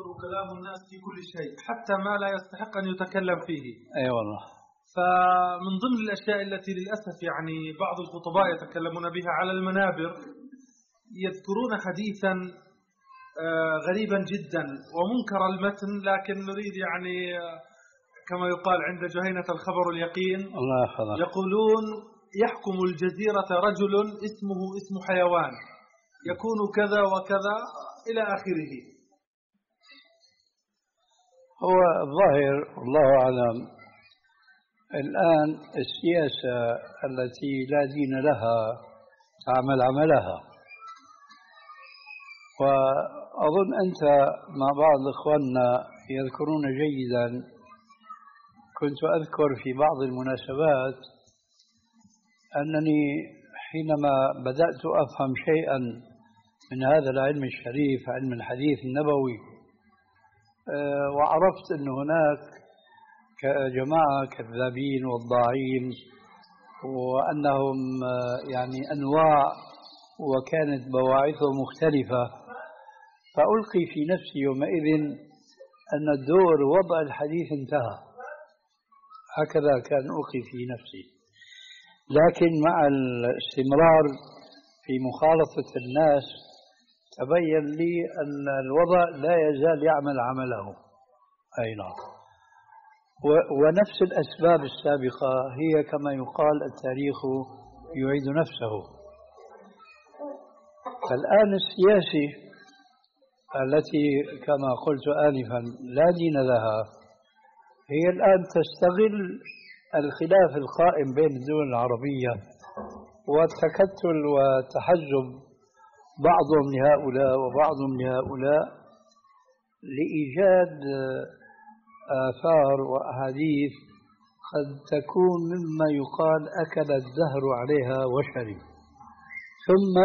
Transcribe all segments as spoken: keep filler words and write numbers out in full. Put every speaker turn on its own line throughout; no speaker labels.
يكثر كلام الناس في كل شيء حتى ما لا يستحق أن يتكلم فيه.
أي والله.
فمن ضمن الأشياء التي للأسف يعني بعض الخطباء يتكلمون بها على المنابر يذكرون حديثا غريبا جدا ومنكر المتن، لكن نريد يعني كما يقال عند جهينة الخبر اليقين.
الله يحفظك.
يقولون يحكم الجزيرة رجل اسمه اسم حيوان يكون كذا وكذا إلى آخره.
هو الظاهر والله أعلم الآن السياسة التي لا دين لها تعمل عملها، وأظن أنت مع بعض إخواننا يذكرون جيدا، كنت أذكر في بعض المناسبات أنني حينما بدأت أفهم شيئا من هذا العلم الشريف علم الحديث النبوي وعرفت أن هناك جماعة كذابين وضاعين وأنهم يعني أنواع وكانت بواعثهم مختلفة، فألقي في نفسي يومئذ أن الدور وضع الحديث انتهى، هكذا كان ألقي في نفسي. لكن مع الاستمرار في مخالطة الناس تبين لي أن الوضع لا يزال يعمل عمله. أي نعم. ونفس الأسباب السابقة هي كما يقال التاريخ يعيد نفسه. فالآن السياسي التي كما قلت آنفا لا دين لها هي الآن تستغل الخلاف القائم بين الدول العربية والتكتل وتحزب بعضهم لهؤلاء وبعضهم لهؤلاء لإيجاد آثار وأحاديث قد تكون مما يقال أكل الدهر عليها وشرب، ثم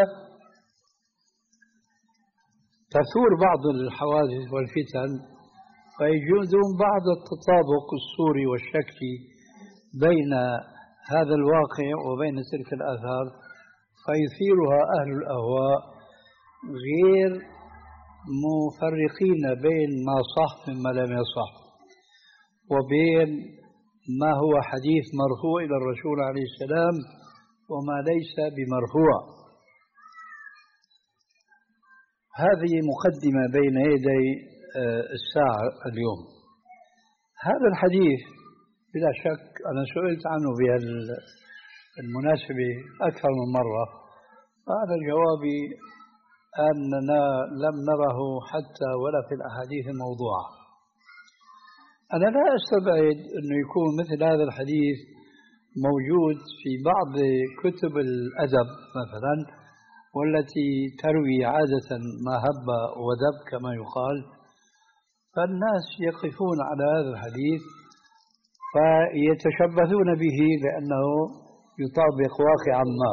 تثور بعض الحوادث والفتن فيجدون بعض التطابق الصوري والشكلي بين هذا الواقع وبين تلك الآثار فيثيرها أهل الأهواء غير مفرقين بين ما صح مما لم يصح وبين ما هو حديث مرفوع إلى الرسول عليه السلام وما ليس بمرفوع. هذه مقدمة بين يدي الساعة اليوم. هذا الحديث بلا شك أنا سئلت عنه بهالمناسبة أكثر من مرة، فأنا جوابي أننا لم نره حتى ولا في الأحاديث الموضوعة. أنا لا أستبعد أنه يكون مثل هذا الحديث موجود في بعض كتب الأدب مثلا، والتي تروي عادة ما هب ودب كما يقال، فالناس يقفون على هذا الحديث فيتشبثون به لأنه يطابق واقعا ما.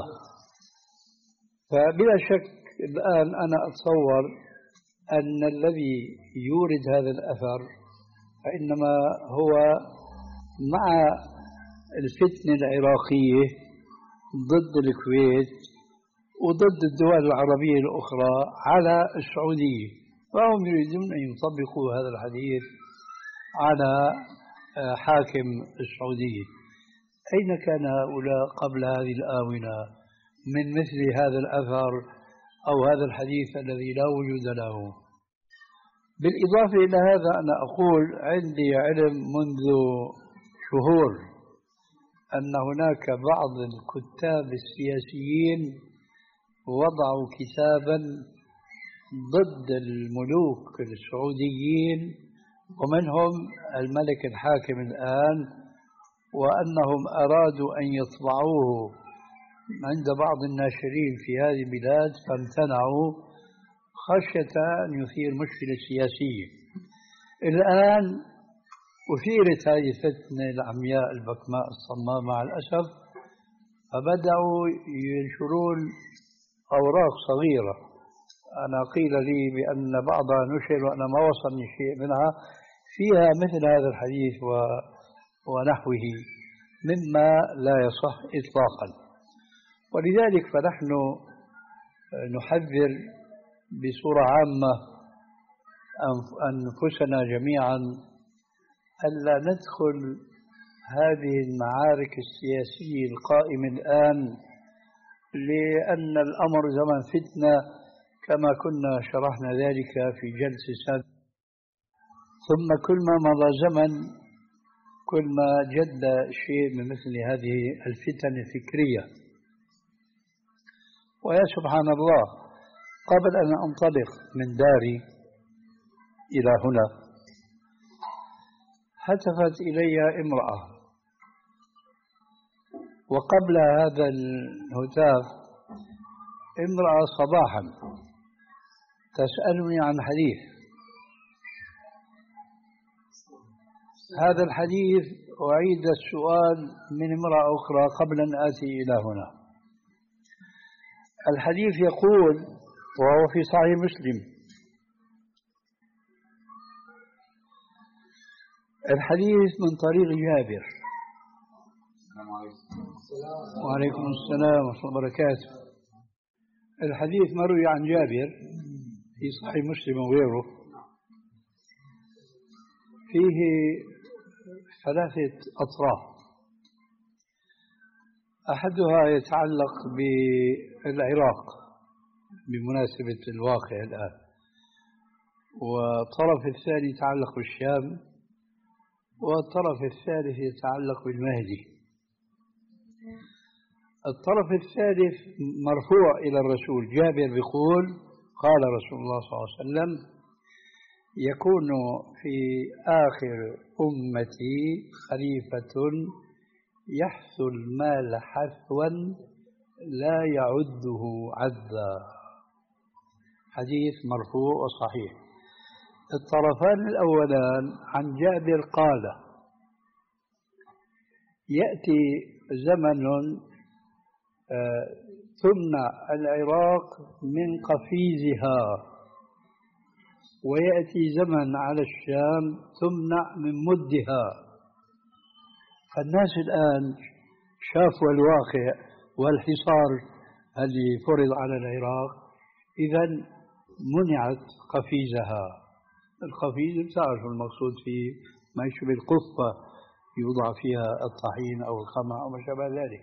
فبلا شك الآن أنا أتصور أن الذي يورد هذا الأثر فإنما هو مع الفتنة العراقية ضد الكويت وضد الدول العربية الأخرى على السعودية، فهم يريدون أن يطبقوا هذا الحديث على حاكم السعودية. أين كان هؤلاء قبل هذه الآونة من مثل هذا الأثر أو هذا الحديث الذي لا وجود له؟ بالإضافة إلى هذا أنا أقول عندي علم منذ شهور أن هناك بعض الكتاب السياسيين وضعوا كتابا ضد الملوك السعوديين ومنهم الملك الحاكم الآن، وأنهم أرادوا أن يطبعوه عند بعض الناشرين في هذه البلاد فامتنعوا خشية أن يثير مشكلة سياسية. الآن أثيرت هذه الفتنة العمياء البكماء الصماء مع الأسف، فبدأوا ينشرون أوراق صغيرة. أنا قيل لي بأن بعضها نشر وأنا ما وصلني شيء منها فيها مثل هذا الحديث ونحوه مما لا يصح إطلاقا. ولذلك فنحن نحذر بصورة عامة أنفسنا جميعا ألا ندخل هذه المعارك السياسية القائمة الآن، لأن الأمر زمن فتنة كما كنا شرحنا ذلك في جلسة سابقة. ثم كل ما مضى زمن كل ما جد شيء من مثل هذه الفتن الفكرية. ويا سبحان الله، قبل أن أنطلق من داري إلى هنا هتفت إلي امرأة، وقبل هذا الهتاف امرأة صباحا تسألني عن حديث. هذا الحديث أعيد السؤال من امرأة أخرى قبل أن آتي إلى هنا. الحديث يقول، وهو في صحيح مسلم، الحديث من طريق جابر. وعليكم السلام ورحمة الله وبركاته. الحديث مروي عن جابر في صحيح مسلم وغيره، فيه ثلاثة أطراف. أحدها يتعلق بالعراق بمناسبة الواقع الآن، والطرف الثاني يتعلق بالشام، والطرف الثالث يتعلق بالمهدي. الطرف الثالث مرفوع إلى الرسول. جابر بيقول قال رسول الله صلى الله عليه وسلم: يكون في آخر أمتي خليفة يحث المال حثوا لا يعده عدا. حديث مرفوع وصحيح. الطرفان الأولان عن جابر قال: يأتي زمن تمنع العراق من قفيزها، ويأتي زمن على الشام تمنع من مدها. فالناس الآن شافوا الواقع والحصار الذي فرض على العراق، إذن منعت قفيزها. القفيز تعرف المقصود فيه ما يشبه القفة يوضع فيها الطحين أو القمع أو ما شابه ذلك.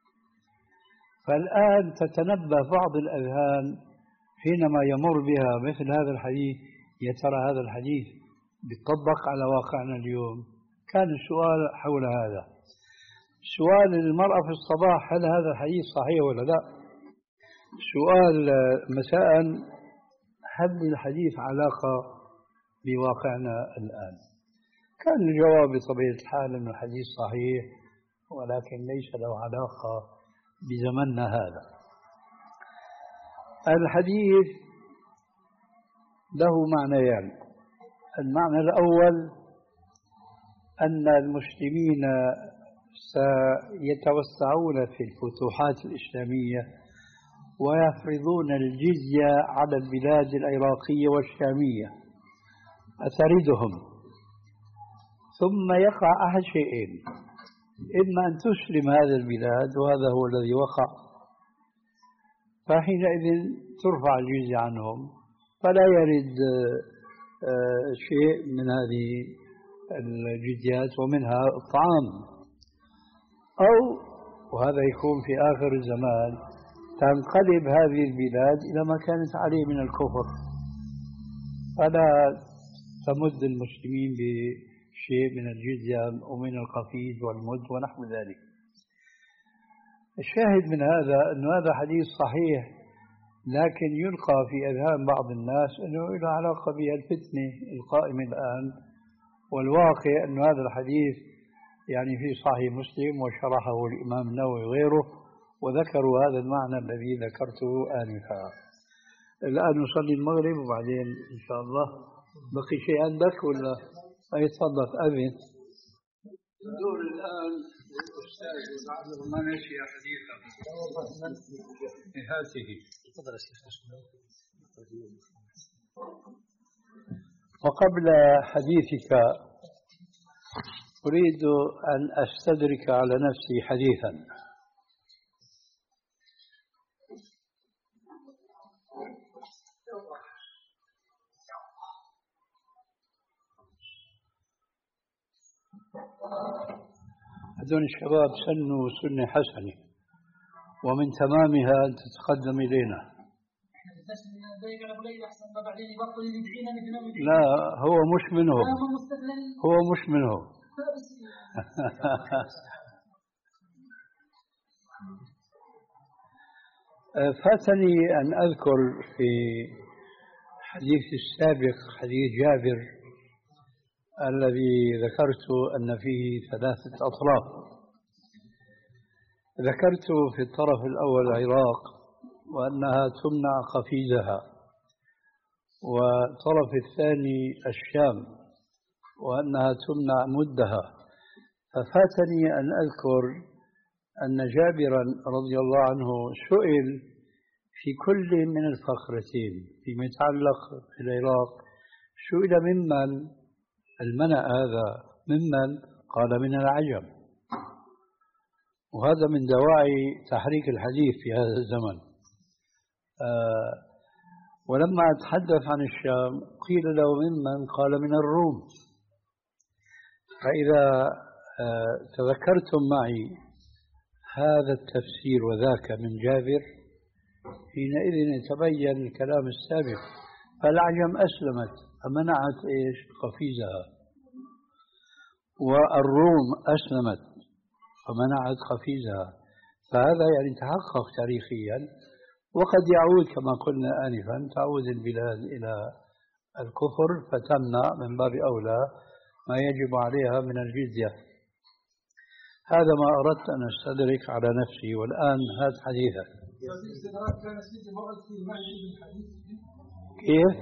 فالآن تتنبه بعض الأذهان حينما يمر بها مثل هذا الحديث، يا ترى هذا الحديث بيطبق على واقعنا اليوم؟ كان السؤال حول هذا. سؤال المرأة في الصباح: هل هذا الحديث صحيح ولا لا؟ سؤال مساء: هل الحديث علاقة بواقعنا الآن؟ كان الجواب بطبيعة الحال أن الحديث صحيح، ولكن ليس له علاقة بزمننا هذا. الحديث له معنيان. المعنى الأول أن المسلمين سيتوسعون في الفتوحات الإسلامية ويفرضون الجزية على البلاد العراقية والشامية، أتردهم، ثم يقع أحد شيئين: إما أن تسلم هذه البلاد، وهذا هو الذي وقع، فحينئذ ترفع الجزية عنهم فلا يرد شيء من هذه الجزيات ومنها الطعام، أو وهذا يكون في آخر الزمان تنقلب هذه البلاد إلى ما كانت عليه من الكفر، فلا تمد المسلمين بشيء من الجزية ومن القفيز والمد ونحو ذلك. الشاهد من هذا أن هذا حديث صحيح، لكن يلقى في أذهان بعض الناس أنه له علاقة بالفتنة القائمة الآن، والواقع أن هذا الحديث يعني في صحيح مسلم وشرحه الإمام النووي وغيره، وذكروا هذا المعنى الذي ذكرته آنفا. الآن نصلي المغرب وبعدين إن شاء الله. بقي شيء عندك ولا؟ أي تفضل أذن. دور الآن الأستاذ ولعله ما نسي حديثه هذه. وقبل حديثك أريد أن أستدرك على نفسي حديثا. هذول الشباب سنوا سنة حسنة ومن تمامها أن تتقدم إلينا. لا هو مش منهم، هو مش منهم. فاتني أن أذكر في حديث السابق حديث جابر الذي ذكرت أن فيه ثلاثة أطراف. ذكرت في الطرف الأول العراق وأنها تمنع قفيزها، والطرف الثاني الشام وأنها تمنع مدها. ففاتني أن أذكر أن جابرا رضي الله عنه سئل في كل من الفقرتين فيما يتعلق في العراق، سئل ممن المنع هذا، ممن؟ قال من العجم. وهذا من دواعي تحريك الحديث في هذا الزمن. آه ولما أتحدث عن الشام قيل له ممن؟ قال من الروم. فإذا آه تذكرتم معي هذا التفسير وذاك من جابر حينئذ يتبين الكلام السابق. فالعجم أسلمت فمنعت إيش؟ قفيزها، والروم أسلمت فمنعت قفيزها. فهذا يعني تحقق تاريخيا، وقد يعود كما قلنا آنفا، تعود البلاد إلى الكفر فتمنع من باب أولى ما يجب عليها من الجزية. هذا ما أردت أن أستدرك على نفسي. والآن هذا حديثك. كيف؟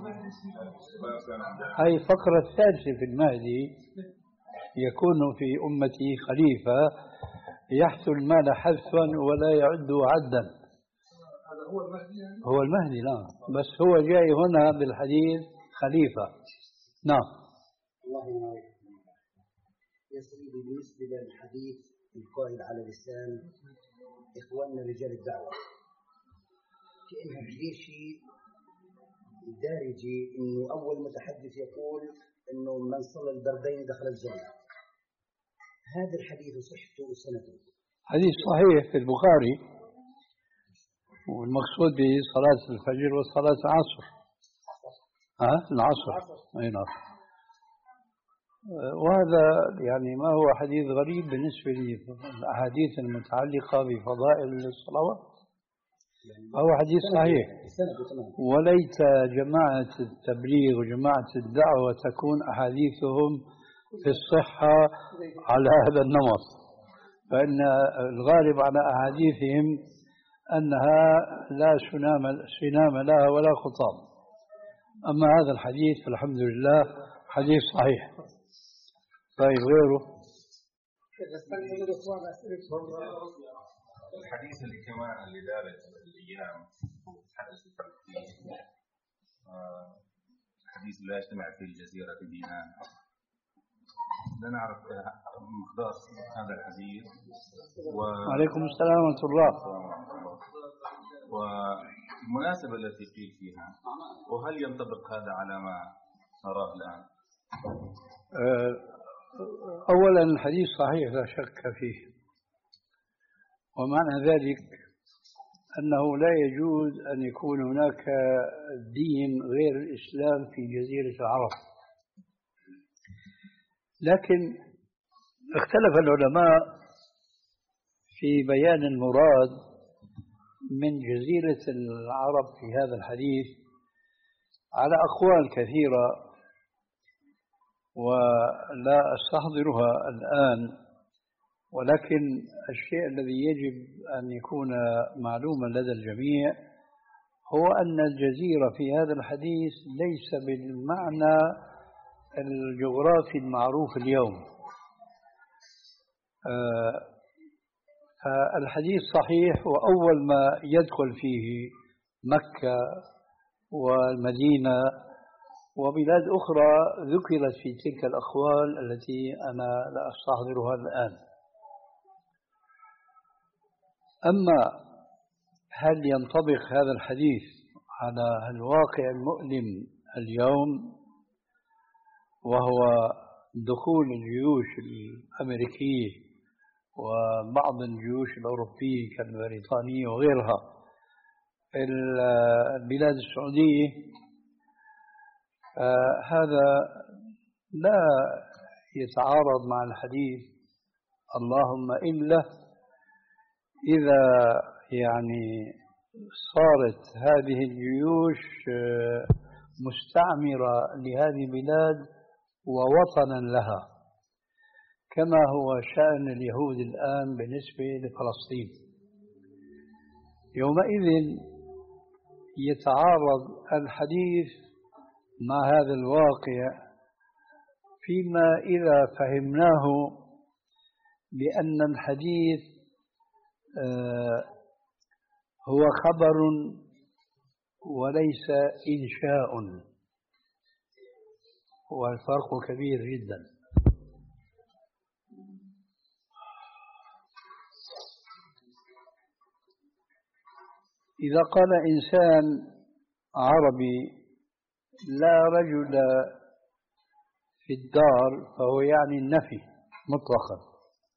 هاي الفقرة الثالثة في المهدي، يكون في أمتي خليفة يحث المال حثا ولا يعد عدا. هذا هو المهدي يعني؟ هو المهدي نعم، بس هو جاي هنا بالحديث خليفة. نعم.
الله يسري بالنسبة للحديث القائل على لسان إخواننا رجال الدعوة، كأنها كثير شيء دارجي، إنه أول متحدث يقول إنه من صلى البردين دخل الجنة. هذا الحديث صحته وسنده؟
حديث صحيح في البخاري، والمقصود به صلاة الفجر وصلاة العصر. ها أه؟ العصر. أي نعم. وهذا يعني ما هو حديث غريب بالنسبة للأحاديث المتعلقة بفضائل الصلوات. هو حديث صحيح، وليت جماعة التبليغ وجماعة الدعوة تكون أحاديثهم في الصحة على هذا النمط، فإن الغالب على أحاديثهم أنها لا سنام لها ولا خطام. أما هذا الحديث فالحمد لله حديث صحيح. طيب غيره؟
الحديث اللي كمان اللي دارت الأيام حدث فيه حديث لا يجتمع في الجزيرة دينان. لا نعرف مقدار هذا الحديث. و...
وعليكم السلام ورحمة الله.
والمناسبة التي قيل فيها، وهل ينطبق هذا على ما نراه الآن؟
أه أولا الحديث صحيح لا شك فيه، ومعنى ذلك أنه لا يجوز أن يكون هناك دين غير الإسلام في جزيرة العرب. لكن اختلف العلماء في بيان المراد من جزيرة العرب في هذا الحديث على أقوال كثيرة، ولا أستحضرها الآن، ولكن الشيء الذي يجب أن يكون معلوما لدى الجميع هو أن الجزيرة في هذا الحديث ليس بالمعنى الجغرافي المعروف اليوم. الحديث صحيح، وأول ما يدخل فيه مكة والمدينة وبلاد أخرى ذكرت في تلك الأقوال التي أنا لا أستحضرها الآن. أما هل ينطبق هذا الحديث على الواقع المؤلم اليوم، وهو دخول الجيوش الأمريكية وبعض الجيوش الأوروبية كالبريطانية وغيرها في البلاد السعودية، هذا لا يتعارض مع الحديث، اللهم إلا إذا يعني صارت هذه الجيوش مستعمرة لهذه البلاد ووطنا لها، كما هو شأن اليهود الآن بالنسبة لفلسطين. يومئذ يتعارض الحديث مع هذا الواقع، فيما إذا فهمناه بأن الحديث هو خبر وليس إنشاء، والفرق كبير جدا. إذا قال إنسان عربي لا رجل في الدار فهو يعني النفي مطلقا،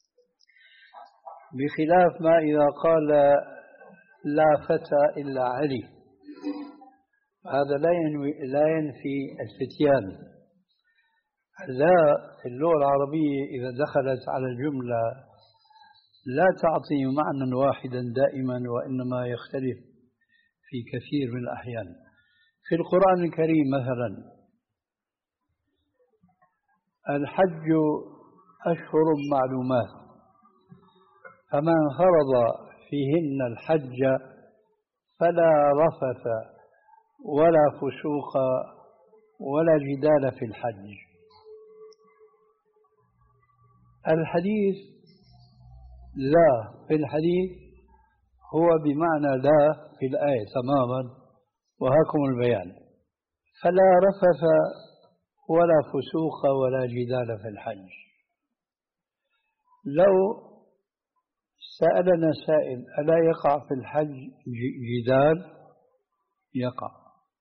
بخلاف ما إذا قال لا فتى إلا علي، هذا لا ينوي لا ينفي الفتيان. لا في اللغة العربية إذا دخلت على الجملة لا تعطي معنى واحدا دائما، وإنما يختلف في كثير من الأحيان. في القرآن الكريم مثلا الحج أشهر معلومات، فمن فرض فيهن الحج فلا رفث ولا فسوق ولا جدال في الحج. الحديث لا في الحديث هو بمعنى لا في الآية تماما، وهاكم البيان. فلا رفث ولا فسوق ولا جدال في الحج. لو سألنا سائل ألا يقع في الحج جدال؟ يقع.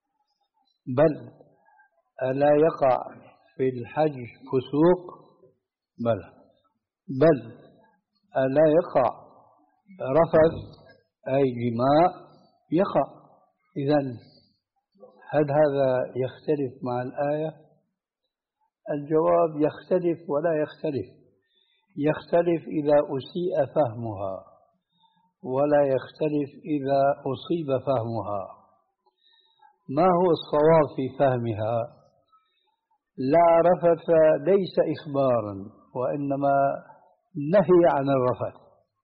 بل ألا يقع في الحج فسوق؟ بل بل ألا يقع رفث أي جماع؟ يقع. إذن هل هذا يختلف مع الآية؟ الجواب يختلف ولا يختلف. يختلف إذا أسيء فهمها، ولا يختلف إذا أصيب فهمها. ما هو الصواب في فهمها؟ لا رفث ليس إخبارا، وإنما نهي عن الرفث،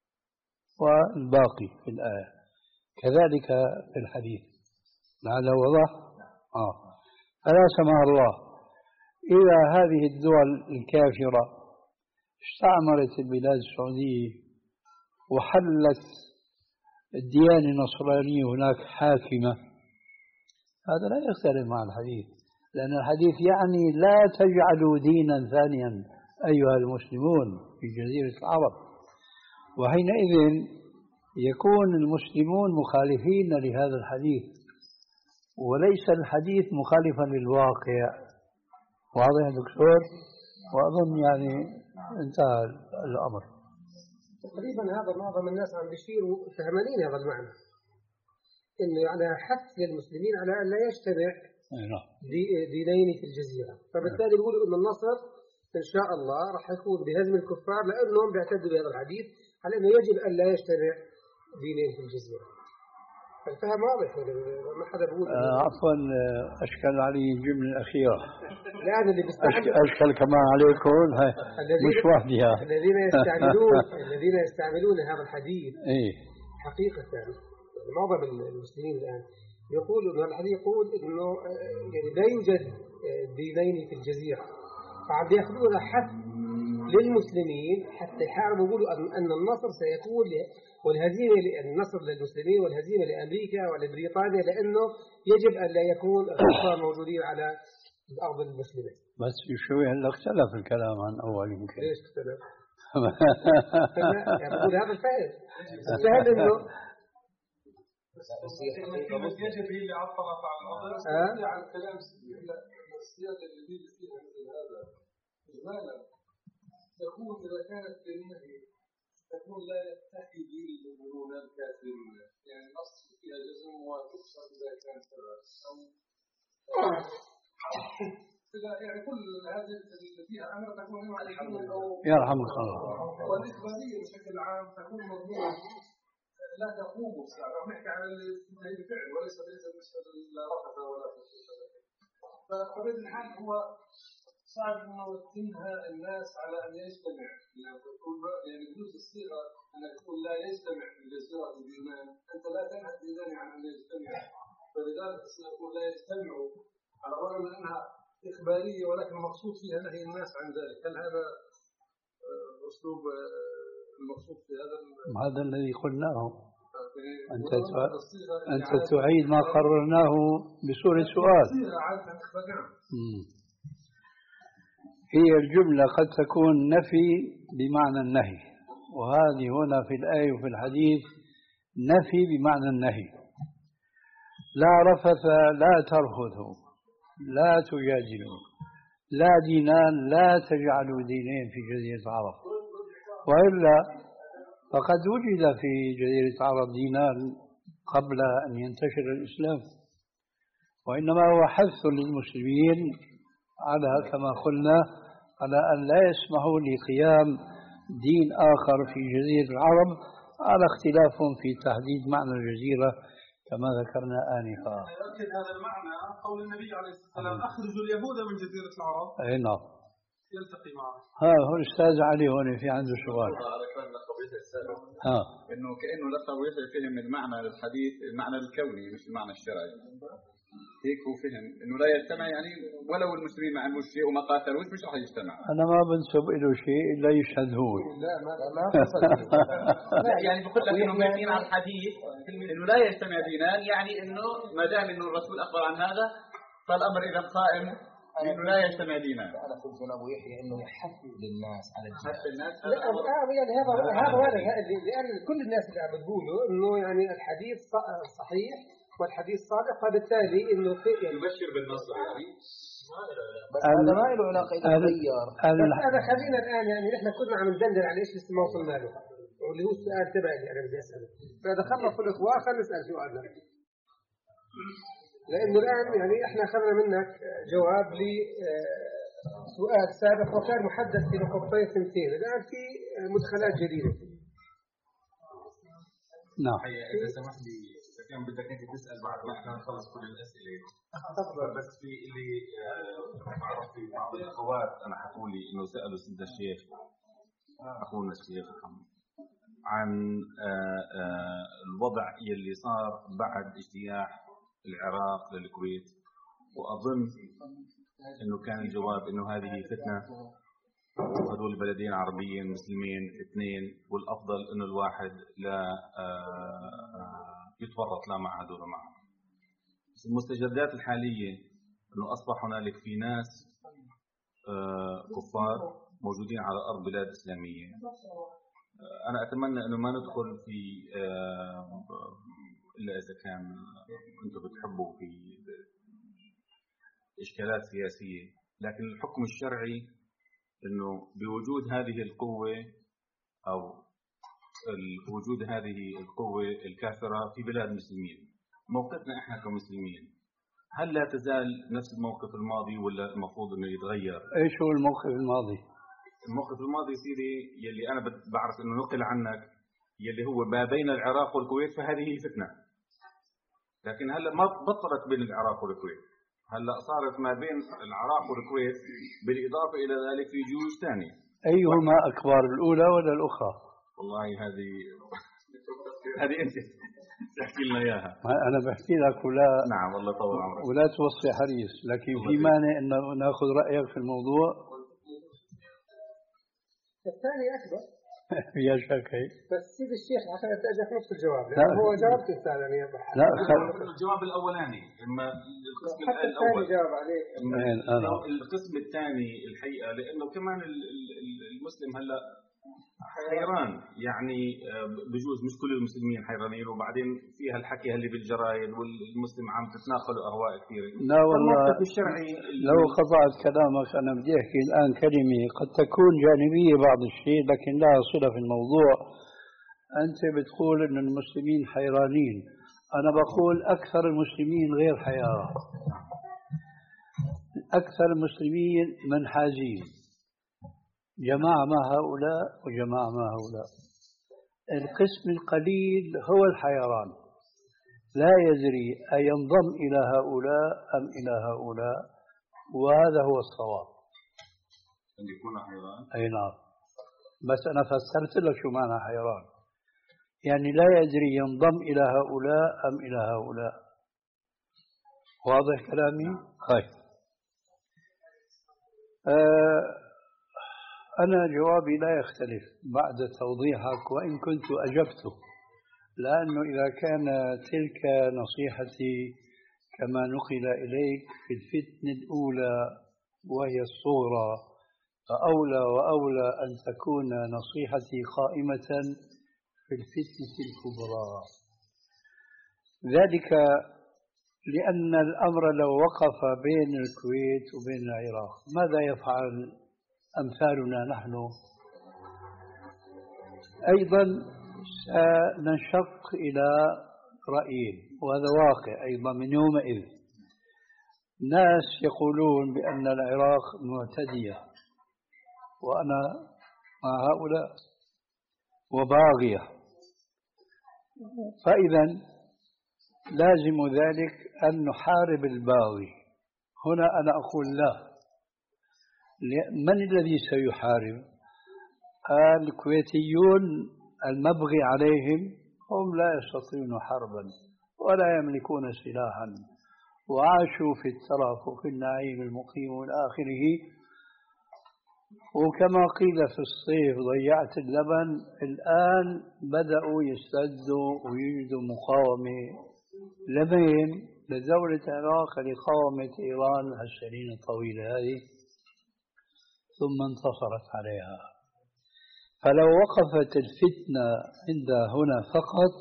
والباقي في الآية كذلك في الحديث. هذا وضح؟ آه. فلا سمح الله إذا هذه الدول الكافرة استعمرت البلاد السعودية وحلت الديانة النصرانية هناك حاكمة، هذا لا يختلف مع الحديث، لأن الحديث يعني لا تجعلوا دينا ثانيا أيها المسلمون في جزيرة العرب. وحينئذ يكون المسلمون مخالفين لهذا الحديث، وليس الحديث مخالفا للواقع. واضح يا دكتور؟ وأظن يعني انتهى الأمر.
تقريبا هذا معظم الناس عم بيشيروا فهمانين هذا المعنى، إنه على حث للمسلمين على أن لا يجتمع دي دينين في الجزيرة، فبالتالي بيقولوا إن النصر إن شاء الله راح يكون بهزم الكفار، لأنهم بيعتدوا بهذا الحديث على أنه يجب أن لا يجتمع دينين في الجزيرة. الفهم واضح، ما حدا بيقول
آه عفوا أشكل علي الجملة الأخيرة.
الآن اللي
أشكل, أشكل كمان عليكم مش وحدها.
الذين يستعملون الذين يستعملون هذا الحديث
إيه؟
حقيقة يعني معظم المسلمين الآن يقولوا أن الحديث يقول إنه يعني لا يوجد دينين في الجزيرة، فعم يأخذون حث للمسلمين حتى يحاربوا، يقولوا أن النصر سيكون والهزيمة النصر للمسلمين والهزيمة لأمريكا ولبريطانيا، لأنه يجب أن لا يكون الكفار موجودين على الأرض المسلمة.
بس شوي هلا اختلف الكلام عن أول يمكن.
ليش اختلف؟ يعني بقول هذا الفهم سهل إنه
يجب هي اللي عطلت على الوضع عن كلام السيادة اللي فيها مثل هذا
لماذا تكون إذا كانت بالنهي تكون لا يتحي به المؤمنون الكافرين، يعني نص فيها جزم وتكسر إذا كان سبب أو يعني كل هذه اللي فيها أمر تكون إما أو
يرحمك الله.
والإخبارية بشكل عام تكون مضمونة لا تقوم الساعة، نحكي عن اللي بالفعل وليس ليس بالنسبة للرفثة ولا بالشيء. فبطبيعة الحال هو صعب انه تنهى الناس على ان يجتمع، يعني بجوز الصيغه انك تقول لا يجتمع في الجزيره اليونان، انت لا تنهى اليونان عن ان يجتمع، فلذلك الصيغه تقول لا يجتمعوا على الرغم من انها اخباريه ولكن المقصود فيها نهي الناس عن ذلك. هل هذا اسلوب المقصود في هذا؟
هذا الذي قلناه. انت انت تعيد ما قررناه بصوره سؤال. هي الجملة قد تكون نفي بمعنى النهي، وهذه هنا في الآية وفي الحديث نفي بمعنى النهي. لا رفث، لا ترفثوا، لا تجادلوا، لا دينان، لا تجعلوا دينين في جزيرة العرب. وإلا فقد وجد في جزيرة العرب دينان قبل أن ينتشر الإسلام، وإنما هو حث للمسلمين على كما قلنا على أن لا يسمحوا لقيام دين آخر في جزيرة العرب، على اختلاف في تحديد معنى الجزيرة كما ذكرنا آنفا.
يؤكد هذا المعنى قول النبي عليه الصلاة والسلام أخرجوا اليهود من جزيرة العرب.
أي نعم.
يلتقي معه.
ها هو الأستاذ علي هون في عنده سؤال. ها.
إنه كأنه لقب فهم المعنى الحديث المعنى الكوني مش المعنى الشرعي. هيك هو فهم انه لا يجتمع، يعني ولو المسلمين ما عندوش شيء وما قاتلوش مش راح يجتمع.
انا ما بنسب له شيء الا يشهد هو.
لا ما ما
لا يعني بقول لك انه ماشيين على الحديث انه لا يجتمع دينان، يعني انه ما دام انه الرسول اخبر عن هذا فالامر اذا قائم انه لا يجتمع دينان.
انا قلت ابو يحيى انه يحفز الناس على الجهاد.
الناس لا يعني هذا هذا وارد، لان كل الناس اللي عم بتقولوا انه يعني الحديث صحيح والحديث صادق، فبالتالي انه يعني
يبشر بالنصر يعني
بس هذا ما له علاقه اذا تغير.
بس هذا خلينا الان يعني نحن كنا عم ندندن على ايش لسه ما وصلنا له، واللي هو السؤال تبعي اللي انا بدي اساله. فاذا خلصوا الاخوه خلينا نسال سؤالنا، لانه الان يعني احنا اخذنا منك جواب لسؤال سابق وكان محدد في نقطتين ثنتين، الان في مدخلات جديده.
نعم.
اذا سمحت لي كان بدك انت تسال بعد ما احنا نخلص كل الاسئله.
تفضل.
بس في اللي بعرف في بعض الاخوات انا حكوا لي انه سالوا سيدنا الشيخ اخونا الشيخ عن آآ آآ الوضع يلي صار بعد اجتياح العراق للكويت، واظن انه كان الجواب انه هذه فتنه وهذول البلدين عربيين مسلمين اثنين، والافضل انه الواحد لا يتورط لا مع هذول ومع هذول. المستجدات الحاليه انه اصبح هنالك في ناس كفار موجودين على ارض بلاد اسلاميه. انا اتمنى انه ما ندخل في الا اذا كان انتم بتحبوا في اشكالات سياسيه، لكن الحكم الشرعي انه بوجود هذه القوه او وجود هذه القوه الكافره في بلاد المسلمين، موقفنا احنا كمسلمين هل لا تزال نفس الموقف الماضي ولا المفروض انه يتغير؟
ايش هو الموقف الماضي؟
الموقف الماضي سيدي يلي انا بعرف انه نقل عنك يلي هو ما بين العراق والكويت، فهذه فتنه. لكن هلا ما بطلت بين العراق والكويت، هلا صارت ما بين العراق والكويت بالاضافه الى ذلك في جيوش ثانيه.
ايهما اكبر، الاولى ولا الاخرى؟
والله هذه هذه انت تحكي لنا اياها.
انا بحكي لك ولا
نعم والله طول عمرك
ولا توصي حريص، لكن في مانع ان ناخذ رايك في الموضوع.
الثاني اكبر
يا شك هيك.
بس سيد الشيخ عشان اجاك نفس الجواب، لأنه هو جاوبت الثاني يعني
لا
الجواب الاولاني اما القسم
حتى
الاول
الثاني جاوب عليه.
أنا.
القسم الثاني الحقيقه لانه كمان المسلم هلا حيران يعني بجوز مش كل المسلمين حيرانين، وبعدين فيها الحكي اللي بالجرايد والمسلم عم تتناقلوا اهواء كثيره.
لا والله
الشرعي
لو قطعت كلامك انا بدي احكي الان كلمه قد تكون جانبيه بعض الشيء لكن لها صله في الموضوع. انت بتقول ان المسلمين حيرانين، انا بقول اكثر المسلمين غير حيارى، اكثر المسلمين منحازين، جماعة مع هؤلاء وجماعة مع هؤلاء. القسم القليل هو الحيران، لا يدري أينضم إلى هؤلاء أم إلى هؤلاء، وهذا هو الصواب.
أن يكون حيران؟
أي نعم، بس أنا فسرت لك شو معنى حيران، يعني لا يدري ينضم إلى هؤلاء أم إلى هؤلاء. واضح كلامي؟ طيب. آه أنا جوابي لا يختلف بعد توضيحك وإن كنت أجبته، لأنه إذا كان تلك نصيحتي كما نقل إليك في الفتنة الأولى وهي الصغرى، فأولى وأولى أن تكون نصيحتي قائمة في الفتنة الكبرى. ذلك لأن الأمر لو وقف بين الكويت وبين العراق ماذا يفعل أمثالنا نحن؟ أيضا سننشق إلى رأيين، وهذا واقع أيضا من يومئذ. ناس يقولون بأن العراق معتدية وأنا مع هؤلاء وباغية، فإذا لازم ذلك أن نحارب الباغي. هنا أنا أقول لا، من الذي سيحارب؟ الكويتيون المبغي عليهم هم لا يستطيعون حربا ولا يملكون سلاحا وعاشوا في الترف وفي النعيم المقيم إلى آخره، وكما قيل في الصيف ضيعت اللبن، الآن بدأوا يستدوا ويجدوا مقاومة لمين؟ لدولة العراق لقاومة إيران هالسنين الطويلة هذه، ثم انتصرت عليها. فلو وقفت الفتنة عند هنا فقط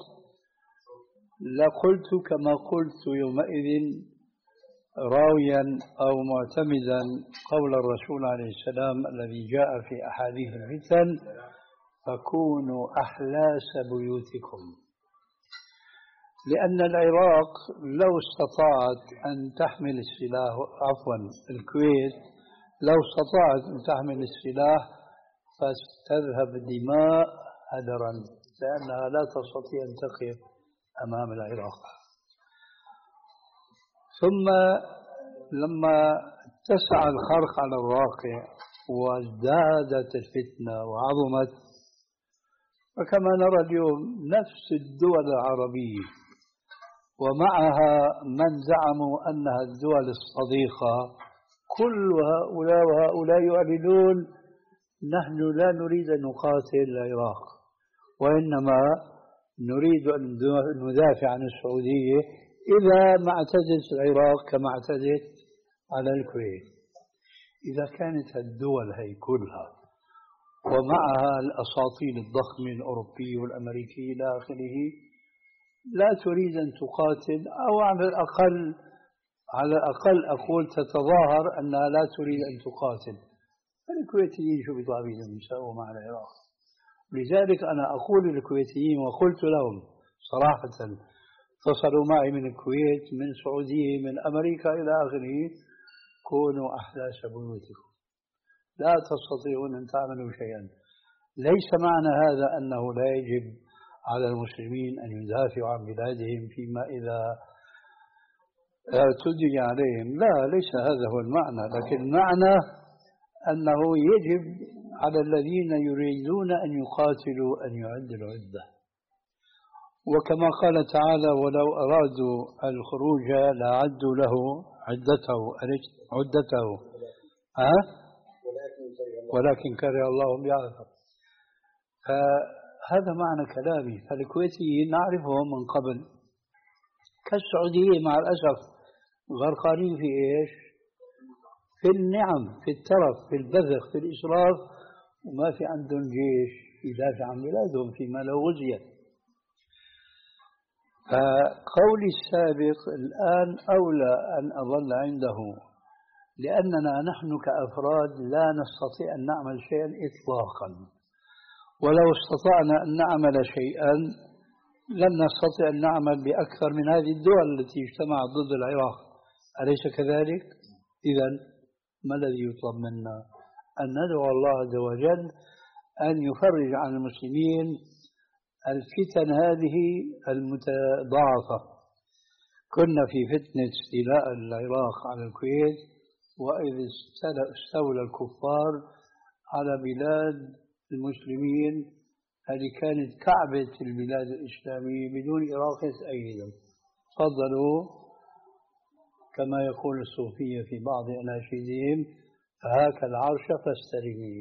لقلت كما قلت يومئذ راويا أو معتمدا قول الرسول عليه السلام الذي جاء في أحاديث الفتن: فكونوا أحلاس بيوتكم. لأن العراق لو استطاعت أن تحمل السلاح، عفوا الكويت لو استطاعت أن تحمل السلاح فتذهب دماء هدرا، لأنها لا تستطيع أن تقف أمام العراق. ثم لما اتسع الخرق على الواقع وازدادت الفتنة وعظمت، وكما نرى اليوم نفس الدول العربية ومعها من زعموا أنها الدول الصديقة، كل هؤلاء وهؤلاء يعلنون: نحن لا نريد أن نقاتل العراق، وإنما نريد أن ندافع عن السعودية إذا ما اعتدت العراق كما اعتدت على الكويت. إذا كانت الدول هي كلها ومعها الأساطيل الضخمة الأوروبية والأمريكية إلى آخره لا تريد أن تقاتل، أو على الأقل على الأقل أقول تتظاهر أنها لا تريد أن تقاتل، فالكويتيين شو بيطالبون يساووا مع العراق؟ لذلك أنا أقول للكويتيين وقلت لهم صراحة، اتصلوا معي من الكويت، من السعودية، من أمريكا إلى آخره: كونوا أحلاس بيوتكم، لا تستطيعون أن تعملوا شيئا. ليس معنى هذا أنه لا يجب على المسلمين أن يدافعوا عن بلادهم فيما إذا اعتدي عليهم، لا، ليس هذا هو المعنى، لكن المعنى أنه يجب على الذين يريدون أن يقاتلوا أن يعدوا العدة. وكما قال تعالى: ولو أرادوا الخروج لأعدوا له عدته عدته أه؟ ولكن كره الله بعثهم. فهذا معنى كلامي. فالكويتيين نعرفهم من قبل، كالسعودية مع الأسف غرقانين في إيش؟ في النعم، في الترف، في البذخ، في الإسراف، وما في عندهم جيش يدافع عن بلادهم فيما لو غزيت. فقولي السابق الآن أولى أن أظل عنده، لأننا نحن كأفراد لا نستطيع أن نعمل شيئا إطلاقا، ولو استطعنا أن نعمل شيئا لن نستطيع أن نعمل بأكثر من هذه الدول التي اجتمعت ضد العراق، أليس كذلك؟ إذن ما الذي يطلب منا؟ أن ندعو الله عز وجل أن يفرج عن المسلمين الفتن هذه المتضاعفة. كنا في فتنة استيلاء العراق على الكويت، وإذ استولى الكفار على بلاد المسلمين، هذه كانت كعبة البلاد الإسلامية بدون إراقة تأييدهم. تفضلوا كما يقول الصوفية في بعض أناشيدهم: فهاك العرش فاستلمي.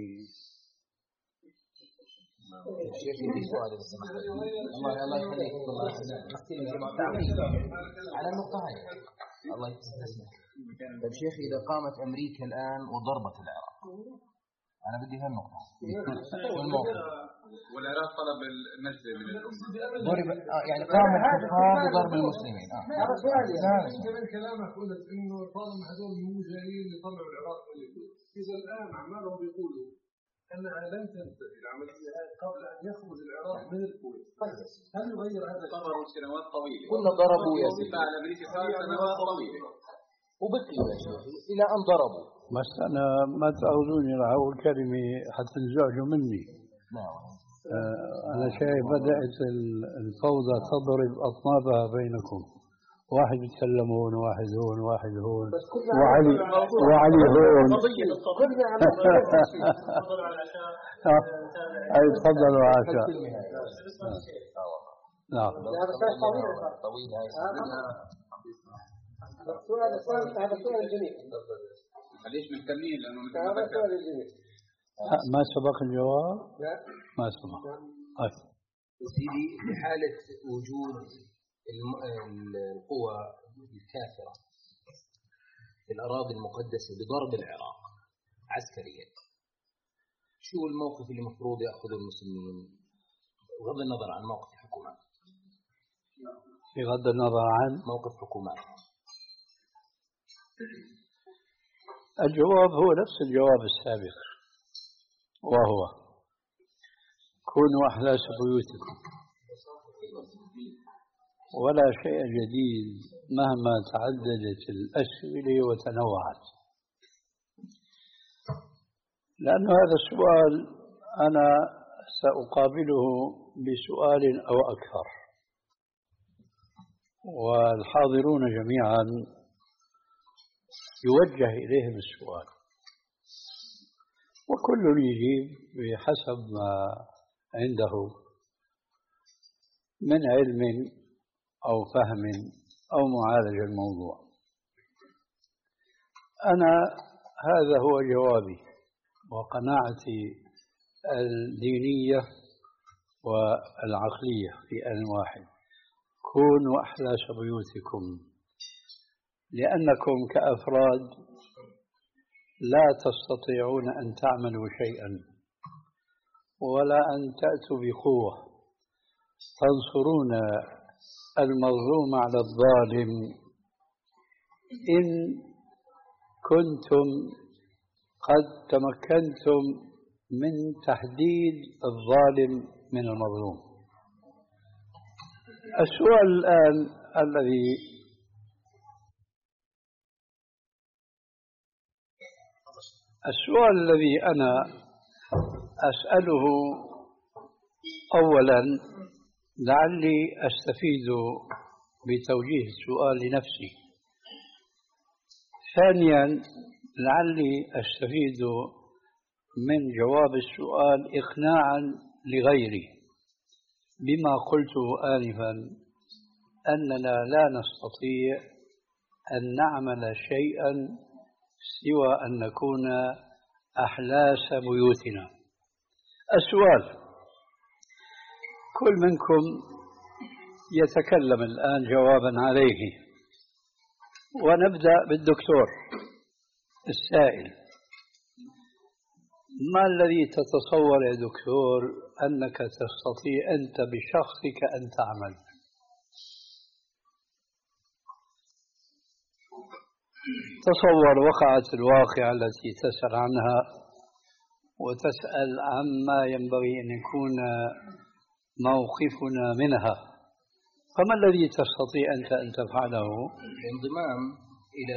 شيخ في سؤال بس الله الله يخليك والله على النقطة هاي الله يستسمح. طيب شيخ، إذا قامت أمريكا الآن وضربت العراق، أنا بدي هالنقطة والموقف،
والعراق طلب النجدة من
ضرب آه يعني قام الكفار بضرب المسلمين. اه
هذا سؤالي. أنت من كلامك قلت إنه طالما هذول مو جايين يطلعوا العراق من الكويت، إذا الآن عمالهم بيقولوا أنها لن تنتهي العملية هذه قبل أن يخرج العراق من الكويت، هل يغير هذا؟
طمروا سنوات طويلة،
كنا ضربوا يا سيدي
الدفاع الأمريكي صار سنوات طويلة
وبقي يا شيخ إلى أن ضربوا.
بس أنا ما تأخذوني راح أقول كلمة حتى تنزعجوا مني.
نعم.
أنا شايف بدأت الفوضى تضرب أطنابها بينكم، واحد يتكلم هون واحد هون واحد هون وعلي وعلي هون. أي تفضلوا عشاء. نعم.
طويل هاي.
السؤال الثالث هذا سؤال جميل.
ليش مكملين؟ لأنه
هذا سؤال جميل.
ما سبق الجواب؟
لا
ما سبق. طيب
سيدي، في حالة وجود القوى الكافرة في الأراضي المقدسة بضرب العراق عسكريا، شو الموقف اللي المفروض يأخذه المسلمين بغض النظر عن موقف الحكومات؟
بغض النظر عن
موقف الحكومات.
الجواب هو نفس الجواب السابق، وهو: كونوا أحلاس بيوتكم، ولا شيء جديد مهما تعددت الأسئلة وتنوعت. لأن هذا السؤال أنا سأقابله بسؤال أو أكثر، والحاضرون جميعا يوجه إليهم السؤال، وكل يجيب بحسب ما عنده من علم أو فهم أو معالجة الموضوع. أنا هذا هو جوابي وقناعتي الدينية والعقلية في آن واحد: كونوا أحلاس بيوتكم، لأنكم كأفراد لا تستطيعون أن تعملوا شيئا ولا أن تأتوا بقوة تنصرون المظلوم على الظالم إن كنتم قد تمكنتم من تحديد الظالم من المظلوم. السؤال الآن الذي السؤال الذي أنا أسأله أولا لعلي أستفيد بتوجيه السؤال لنفسي، ثانيا لعلي أستفيد من جواب السؤال إقناعا لغيري بما قلته آنفا أننا لا نستطيع أن نعمل شيئا سوى أن نكون أحلاس بيوتنا. السؤال: كل منكم يتكلم الآن جوابا عليه، ونبدأ بالدكتور السائل. ما الذي تتصور يا دكتور أنك تستطيع أنت بشخصك أن تعمل؟ تصور وقعت الواقعة التي تسأل عنها وتسأل عما ينبغي أن يكون موقفنا منها، فما الذي تستطيع أنت أن تفعله؟
الانضمام إلى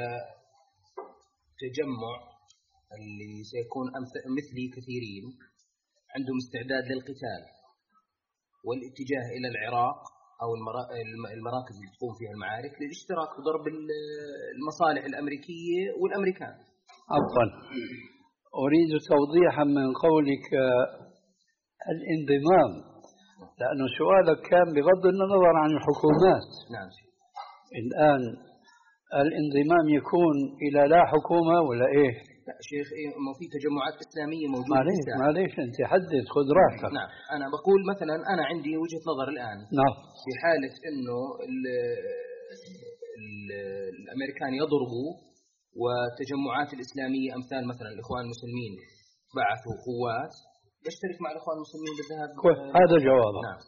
تجمع اللي سيكون مثلي كثيرين عندهم استعداد للقتال والاتجاه إلى العراق أو المراكز اللي تقوم فيها المعارك للاشتراك في ضرب المصالح الأمريكية والأمريكان.
عفوا، أريد توضيحا من قولك الانضمام، لأن سؤالك كان بغض النظر عن الحكومات.
نعم.
الآن الانضمام يكون إلى لا حكومة ولا إيه؟
لا شيخ، إيه ما في تجمعات إسلامية موجودة.
معليش معليش أنت حدث، خذ راحتك.
نعم، أنا بقول مثلا أنا عندي وجهة نظر الآن.
نعم.
في حالة إنه ال ال الأمريكان يضربوا والتجمعات الإسلامية أمثال مثلا الإخوان المسلمين بعثوا قوات، يشترك مع الإخوان المسلمين بالذهاب.
هذا جوابه.
نعم.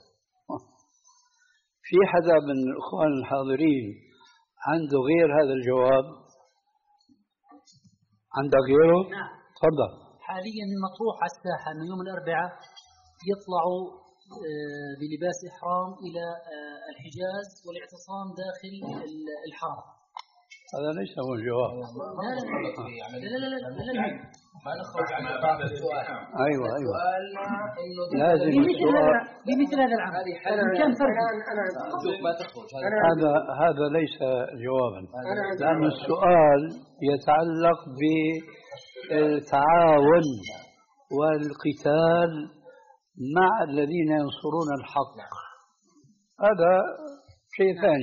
في حدا من الإخوان الحاضرين عنده غير هذا الجواب؟ عندك غيره؟
نعم.
تفضل.
حاليا مطروح على الساحة من يوم الأربعاء يطلعوا بلباس إحرام إلى الحجاز والاعتصام داخل الحرم.
هذا ليس هو الجواب.
لا لا لا لا لا لا
ما نخرج عن بعض السؤال.
أيوة أيوة.
سؤالنا
لازم السؤال
بمثل هذا العمل كم فرق.
ما تخرج.
هذا هذا ليس جوابا، لأن السؤال يتعلق بالتعاون والقتال مع الذين ينصرون الحق، هذا شيء ثاني.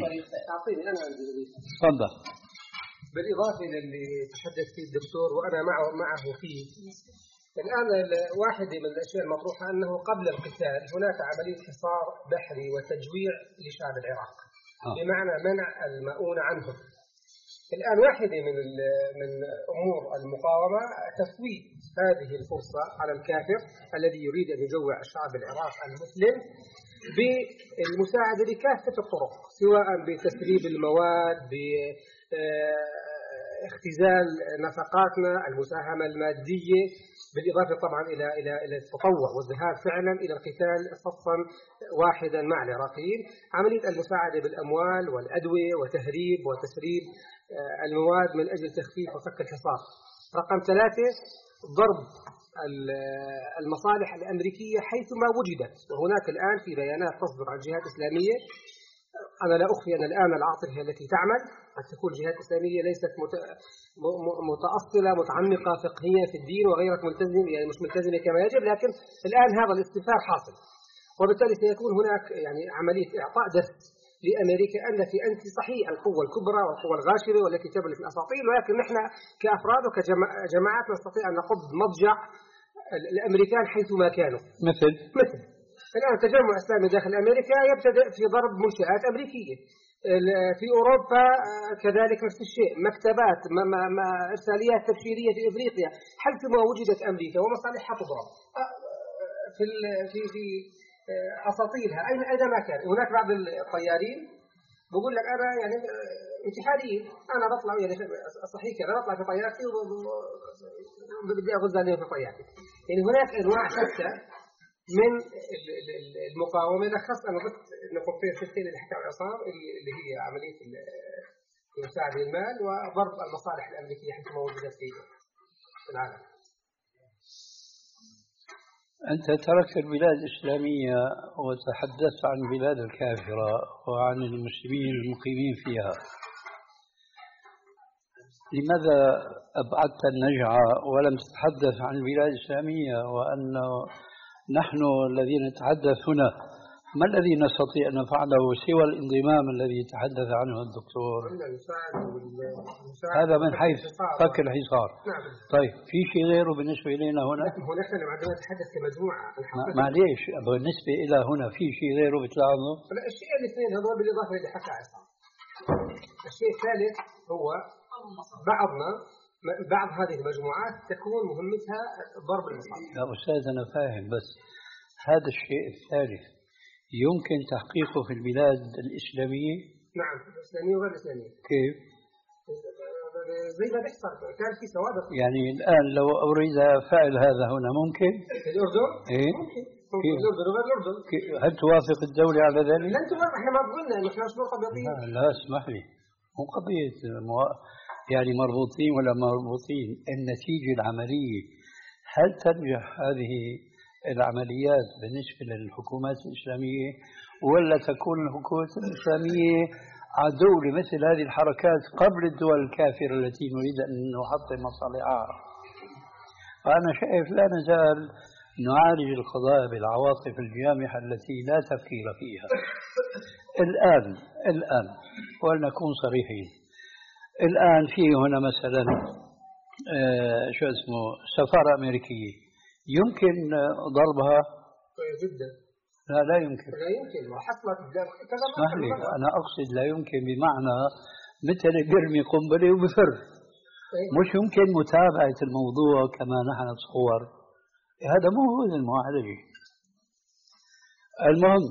تفضل.
بالإضافة للي تحدث فيه الدكتور وأنا معه معه فيه، الآن واحدة من الأشياء المطروحة أنه قبل القتال هناك عملية حصار بحري وتجويع لشعب العراق، بمعنى منع المؤونة عنهم. الآن واحدة من من أمور المقاومة تفويت هذه الفرصة على الكافر الذي يريد أن يجوع شعب العراق المسلم بالمساعدة بكافة الطرق، سواء بتسريب المواد، باختزال نفقاتنا، المساهمة المادية، بالإضافة طبعا إلى إلى إلى التطوع والذهاب فعلا إلى القتال صفا واحدا مع العراقيين، عملية المساعدة بالأموال والأدوية وتهريب وتسريب المواد من أجل تخفيف وفك الحصار. رقم ثلاثة، ضرب المصالح الأمريكية حيثما وجدت، وهناك الآن في بيانات تصدر عن جهات إسلامية، أنا لا أخفي أن الآن العاطفة التي تعمل قد تكون جهات إسلامية ليست متأصلة متعمقة فقهيا في الدين وغيرت ملتزم، يعني مش ملتزمة كما يجب، لكن الآن هذا الاستنفار حاصل، وبالتالي سيكون هناك يعني عملية إعطاء درس لأمريكا أنك أنت صحيح القوة الكبرى والقوة الغاشرة والتي تبني في الأساطيل، ولكن نحن كأفراد وكجماعات نستطيع أن نقض مضجع الأمريكان حيثما كانوا.
مثل
مثل الآن تجمع إسلامي داخل أمريكا يبتدئ في ضرب منشآت أمريكية، في أوروبا كذلك نفس الشيء، مكتبات، إرساليات تبشيرية في إفريقيا، حيثما وجدت أمريكا ومصالحها تضرب في في في أساطيلها أين أينما كان. هناك بعض الطيارين بقول لك أنا يعني انتحاريين، أنا بطلع يعني صحيح كذا بطلع في طيارتي وبدي أغز عليهم في طيارتي. يعني هناك أنواع شتى من المقاومة، لخص أنا بس نقطتين ستين اللي حكى العصام اللي هي عملية مساعدة المال وضرب المصالح الأمريكية حيث موجودة في العالم.
أنت تركت البلاد الإسلامية وتحدثت عن البلاد الكافرة وعن المسلمين المقيمين فيها، لماذا أبعدت النجعة ولم تتحدث عن البلاد الإسلامية؟ وأنه نحن الذين نتحدث هنا ما الذي نستطيع أن نفعله سوى الانضمام الذي تحدث عنه الدكتور؟ هذا من حيث فك الحصار. طيب في شيء غيره بالنسبة إلينا هنا؟
هناك عندما نتحدث كمجموعة.
معليش بالنسبة إلى هنا في شيء غيره بتلاحظه؟
الشيء الاثنين هذول بالإضافة إلى حكى عصام. الشيء الثالث هو بعضنا بعض هذه المجموعات تكون مهمتها ضرب المصالح.
يا أستاذ أنا فاهم، بس هذا الشيء الثالث يمكن تحقيقه في البلاد الإسلامية؟
نعم، الإسلامية وغير الإسلامية.
كيف؟
زي ما بيحصل كان في سوابق.
يعني الآن لو أريد فعل هذا هنا ممكن؟
في الأردن؟
إيه؟
ممكن. ممكن في الأردن وغير الأردن.
هل توافق الدولة على ذلك؟
لن توافق، احنا ما قلنا إنه احنا مش مرتبطين.
لا, لا اسمح لي، مو قضية مو... يعني مربوطين ولا مربوطين، النتيجة العملية هل تنجح هذه العمليات بالنسبة للحكومات الإسلامية، ولا تكون الحكومات الإسلامية عدو لمثل هذه الحركات قبل الدول الكافرة التي نريد أن نحطم مصالحها؟ فأنا شايف لا نزال نعالج القضايا بالعواطف الجامحة التي لا تفكير فيها. الآن الآن ولنكون صريحين، الآن في هنا مثلا آه شو اسمه سفارة أمريكية يمكن ضربها؟
جدا.
لا لا يمكن.
لا يمكن، ما حصلت.
اسمح لي، أنا أقصد لا يمكن بمعنى مثل بيرمي قنبلة وبفر. مش يمكن متابعة الموضوع كما نحن نتصور. هذا مو هو المعالجة. المهم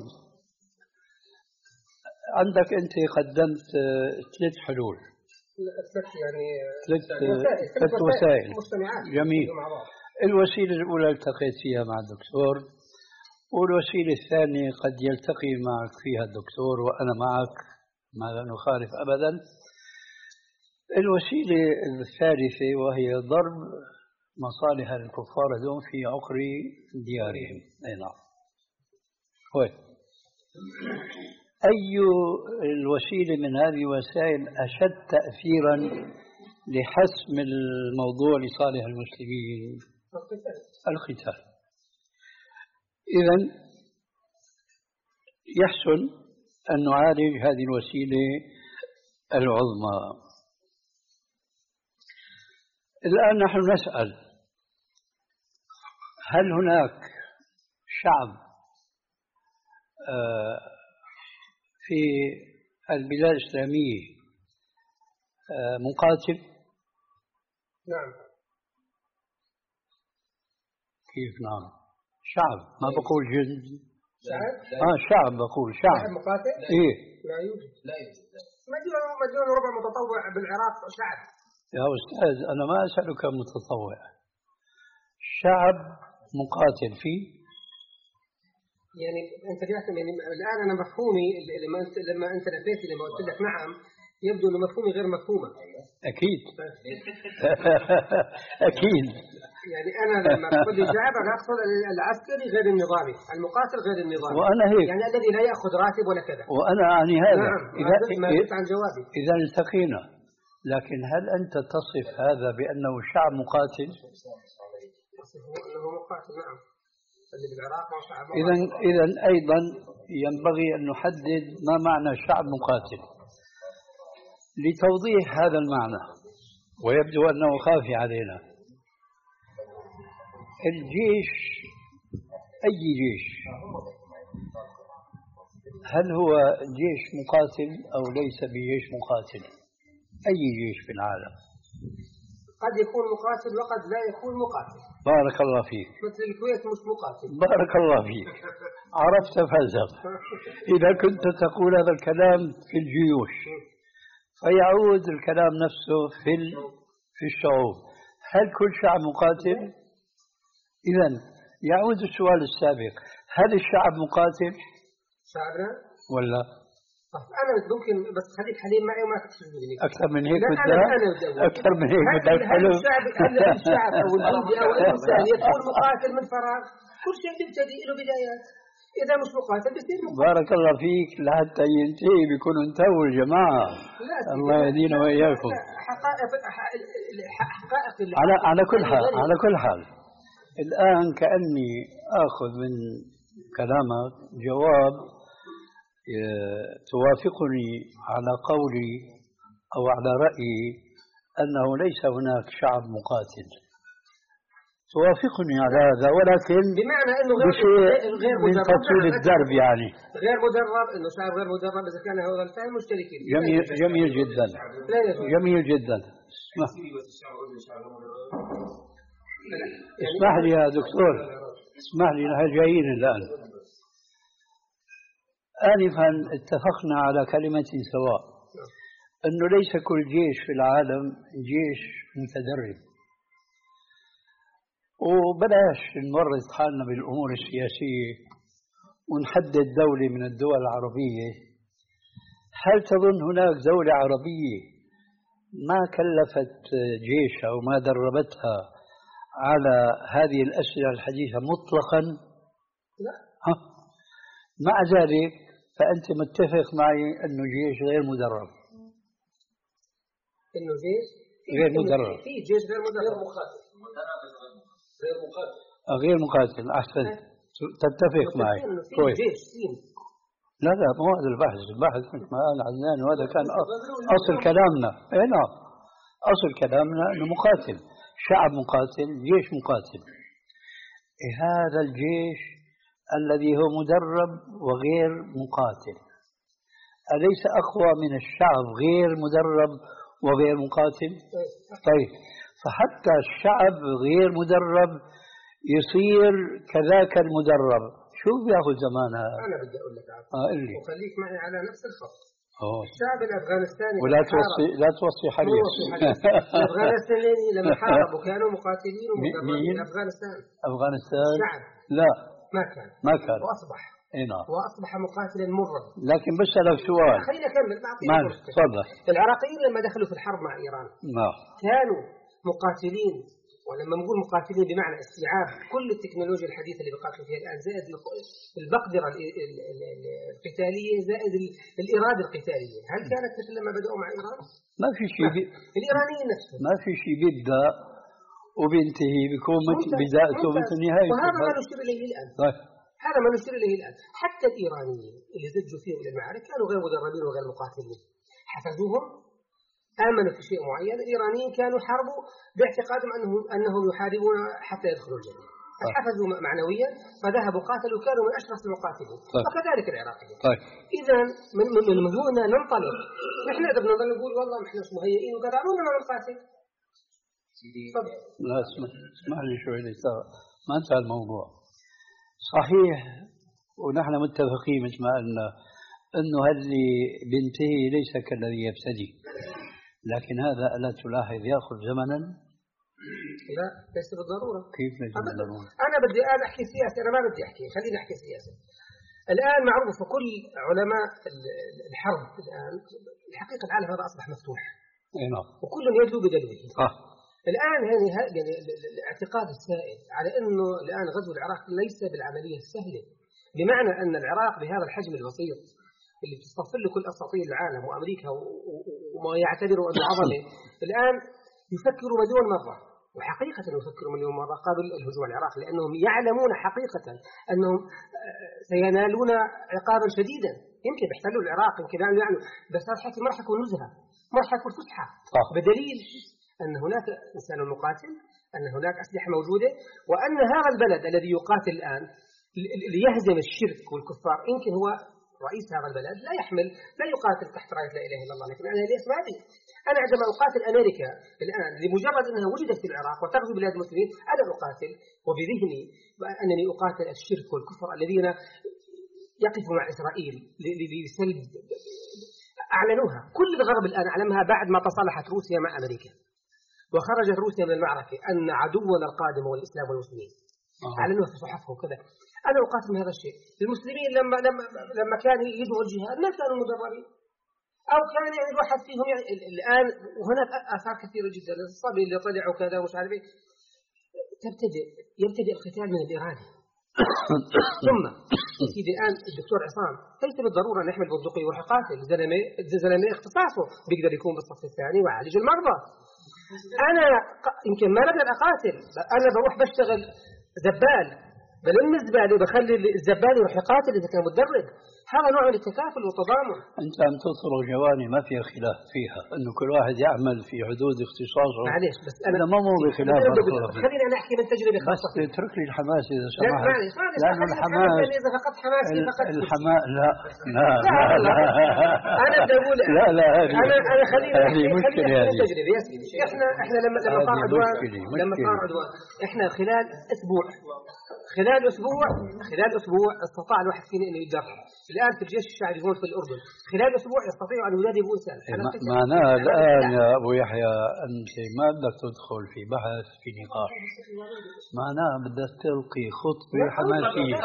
عندك أنت قدمت ثلاث حلول.
ثلاث يعني
ثلاث وسائل.
مجتمعات.
جميل. الوسيلة الأولى التقيت فيها مع الدكتور، والوسيلة الثانية قد يلتقي معك فيها الدكتور وأنا معك، ما لا نخالف أبدا. الوسيلة الثالثة وهي ضرب مصالح الكفار دون في عقر ديارهم. أي نعم. أي الوسيلة من هذه الوسائل أشد تأثيرا لحسم الموضوع لصالح المسلمين؟ القتال. إذن يحسن أن نعالج هذه الوسيلة العظمى. الآن نحن نسأل، هل هناك شعب في البلاد الإسلامية مقاتل؟
نعم.
كيف نعم؟ شعب، ما بقول جند.
شعب؟
آه شعب، بقول شعب.
شعب مقاتل؟
إيه؟
لا يوجد. لا يوجد. مليون مليون وربع متطوع بالعراق شعب.
يا أستاذ أنا ما أسألك متطوع، شعب مقاتل فيه؟
يعني أنت يعني الآن أنا مفهومي لما أنت لما أنت نفيت لما قلت لك نعم يبدو أن مفهومي غير مفهومة.
أكيد. أكيد.
يعني أنا لما أقول شعب أنا أقصد العسكري غير النظامي، المقاتل غير النظامي.
وأنا هيك.
يعني الذي لا يأخذ راتب ولا كذا.
وأنا أعني هذا.
نعم.
إذا
ما زلت عن جوابي.
إذا التقينا، لكن هل أنت تصف هذا بأنه شعب مقاتل؟
أصفه أنه مقاتل نعم. اللي بالعراق هو شعب مقاتل.
إذا إذا أيضا ينبغي أن نحدد ما معنى شعب مقاتل لتوضيح هذا المعنى، ويبدو أنه خافي علينا. الجيش، أي جيش، هل هو جيش مقاتل أو ليس بجيش مقاتل؟ أي جيش في العالم
قد يكون مقاتل وقد لا يكون مقاتل.
بارك الله فيك.
مثل الكويت مش مقاتل.
بارك الله فيك، عرفت فلسفة. إذا كنت تقول هذا الكلام في الجيوش فيعود الكلام نفسه في في الشعوب. هل كل شعب مقاتل؟ إذن يعود السؤال السابق، هل الشعب مقاتل؟
شعبنا؟
ولا؟
أنا ممكن بس خليك حليم معي وما تقصدني.
أكثر من هيك
بدك؟
أكثر من هيك بدك
هل الشعب هل الشعب أو البلد أو الإنسان يكون مقاتل من فراغ؟ كل شيء تبتدي له بدايات. إذا مش مقاتل بيصير مقاتل.
بارك الله فيك، لحتى ينتهي بيكونوا انتهوا الجماعة. الله يهدينا وإياكم.
حقائق حقائق
على على كل حال على كل حال الآن كأني آخذ من كلامك جواب توافقني على قولي أو على رأيي أنه ليس هناك شعب مقاتل. توافقني على هذا، ولكن
بمعنى أنه غير غير
من تطويل الدرب يعني
غير مدرب، أنه شعب غير مدرب إذا كان هؤلاء الفهم مشتركين.
جميل جميل جدا جميل جدا. اسمح لي يا دكتور، اسمح لي، نحن جايين الآن. آنفا اتفقنا على كلمة سواء، أنه ليس كل جيش في العالم جيش متدرب، وبلاش نورط حالنا بالأمور السياسية ونحدد دولة من الدول العربية. هل تظن هناك دولة عربية ما كلفت جيشها وما دربتها على هذه الأسئلة الحديثة مطلقا؟
لا.
ها؟ مع ذلك فأنت متفق معي أنه جيش غير مدرب.
إنه جيش
غير مدرب.
في جيش غير مدرب، غير مقاتل. غير مقاتل.
غير مقاتل، أحسن. تتفق معي.
كويس. جيش سين.
لا لا، مو هذا البحث، البحث مثل ما قال عدنان، وهذا كان أصل كلامنا. إيه نعم، أصل كلامنا أنه مقاتل، شعب مقاتل، جيش مقاتل. إيه هذا الجيش الذي هو مدرب وغير مقاتل أليس أقوى من الشعب غير مدرب وغير مقاتل؟ طيب، فحتى الشعب غير مدرب يصير كذاك المدرب، شو بياخذ زمان هذا؟
أنا بدي أقول لك عارف.
آه اللي
وخليك معي على نفس الخط.
أوه.
الشعب الأفغانستاني
ولا توصي لا توصي حديث.
الأفغانستانيين لما حاربوا كانوا مقاتلين ومدربين. أفغانستان
أفغانستان
نعم
لا
ما كان
ما كان
وأصبح
اي نعم
وأصبح مقاتلا مرا.
لكن بسألك سؤال.
خليني أكمل.
معلش تفضل.
العراقيين لما دخلوا في الحرب مع إيران
نعم
كانوا مقاتلين، ولما نقول مقاتلين بمعنى استيعاب كل التكنولوجيا الحديثة اللي بيقاتلوا فيها الآن، زائد المقدرة القتالية، زائد الإرادة القتالية. هل كانت مثل لما بدأوا مع إيران؟
ما في شيء بي...
الإيرانيين نفسهم
ما في شيء بيبدأ وبينتهي، بيكون مثل بدايته مثل نهايته.
وهذا ما نشير إليه الآن.
طيب.
هذا ما نشير إليه الآن. حتى الإيرانيين اللي زجوا فيهم إلى المعارك كانوا غير مدربين وغير مقاتلين، حفزوهم، آمنوا في شيء معين. الإيرانيين كانوا حاربوا باعتقادهم أنهم أنهم يحاربون حتى يدخلوا الجنة، حفزوا معنويا فذهبوا قاتلوا، كانوا من أشرس المقاتلين. طيب. وكذلك العراقيين.
طيب.
إذا من من من هنا ننطلق. نحن إذا بدنا نقول والله نحن مش مهيئين وكذا، عمرنا ما نقاتل.
لا اسمح اسمح لي شوي لسه ما انتهى الموضوع. صحيح، ونحن متفقين مثل ما قلنا انه اللي بينتهي ليس كالذي يبتدي، لكن هذا ألا تلاحظ يأخذ زمنا؟
لا ليس بالضرورة.
كيف ليس بالضرورة؟
أنا بدي الآن أحكي سياسة، أنا ما بدي أحكي، خليني أحكي سياسة. الآن معروف كل علماء الحرب الآن الحقيقة العالم هذا أصبح مفتوح.
أي نعم.
وكل يدلو بدلوه.
آه.
الآن يعني يعني الاعتقاد السائد على أنه الآن غزو العراق ليس بالعملية السهلة، بمعنى أن العراق بهذا الحجم البسيط اللي بتصفر له كل أساطير العالم وأمريكا وما يعتبروا أنه عظمة، الآن يفكروا مليون مرة، وحقيقة يفكروا مليون مرة قبل الهجوم على العراق، لأنهم يعلمون حقيقة أنهم سينالون عقابا شديدا. يمكن بيحتلوا العراق، يمكن يعني بس هذا الحكي ما راح يكون نزهة، ما راح يكون فسحة، بدليل أن هناك إنسان مقاتل، أن هناك أسلحة موجودة، وأن هذا البلد الذي يقاتل الآن ليهزم الشرك والكفار، يمكن هو رئيس هذا البلد لا يحمل لا يقاتل تحت راية لا إله إلا الله، لكن أنا ليش ما أدري. أنا عندما أقاتل أمريكا الآن لمجرد أنها وجدت في العراق وتغزو بلاد المسلمين، أنا أقاتل وبذهني أنني أقاتل الشرك والكفر الذين يقفوا مع إسرائيل لسلب أعلنوها. كل الغرب الآن أعلمها بعد ما تصالحت روسيا مع أمريكا وخرجت روسيا من المعركة، أن عدونا القادم هو الإسلام والمسلمين. أعلنوها في صحفهم كذا. أنا أقاتل من هذا الشيء. المسلمين لما لما لما كان يدعوا الجهاد ما كانوا مدربين، أو كان يعني الواحد فيهم يعني الآن. وهناك آثار كثيرة جدا، الصبي اللي طلع وكذا ومش عارف ايه. تبتدئ يبتدئ القتال من الإرادة. ثم سيدي الآن الدكتور عصام ليس بالضرورة أن يحمل بندقية ويروح يقاتل. زلمة زلمة اختصاصه بيقدر يكون بالصف الثاني ويعالج المرضى. أنا يمكن ما بقدر أقاتل، أنا بروح بشتغل زبال، بلم الزبالة وبخلي الزبال يروح يقاتل إذا كان متدرب. هذا نوع من التكافل والتضامن.
أنت عم تطرق جوانب ما فيها خلاف فيها، إنه كل واحد يعمل في حدود اختصاصه.
معليش بس أنا
هذا ما مو بخلاف.
خليني أنا أحكي من تجربة
خاصة. بس اترك لي الحماس إذا سمحت.
لا معليش معليش.
لأنه الحماس
إذا فقط حماسي فقط
الحماس لا لا لا لا.
أنا بدي أقول
لا لا هذه
أنا أنا خليني
هذه مشكلة هذه.
تجربة يا سيدي. إحنا إحنا لما لما صار عدوان لما صار عدوان إحنا خلال أسبوع خلال أسبوع خلال أسبوع استطاع الواحد فينا إنه يتدرب. الآن في الجيش الشعبي هون في الأردن خلال أسبوع يستطيع أن ينادي أبو إنسان.
معناه الآن يا أبو يحيى أنت ما بدك تدخل في بحث في نقاش، معناه بدك تلقي خطبة حماسية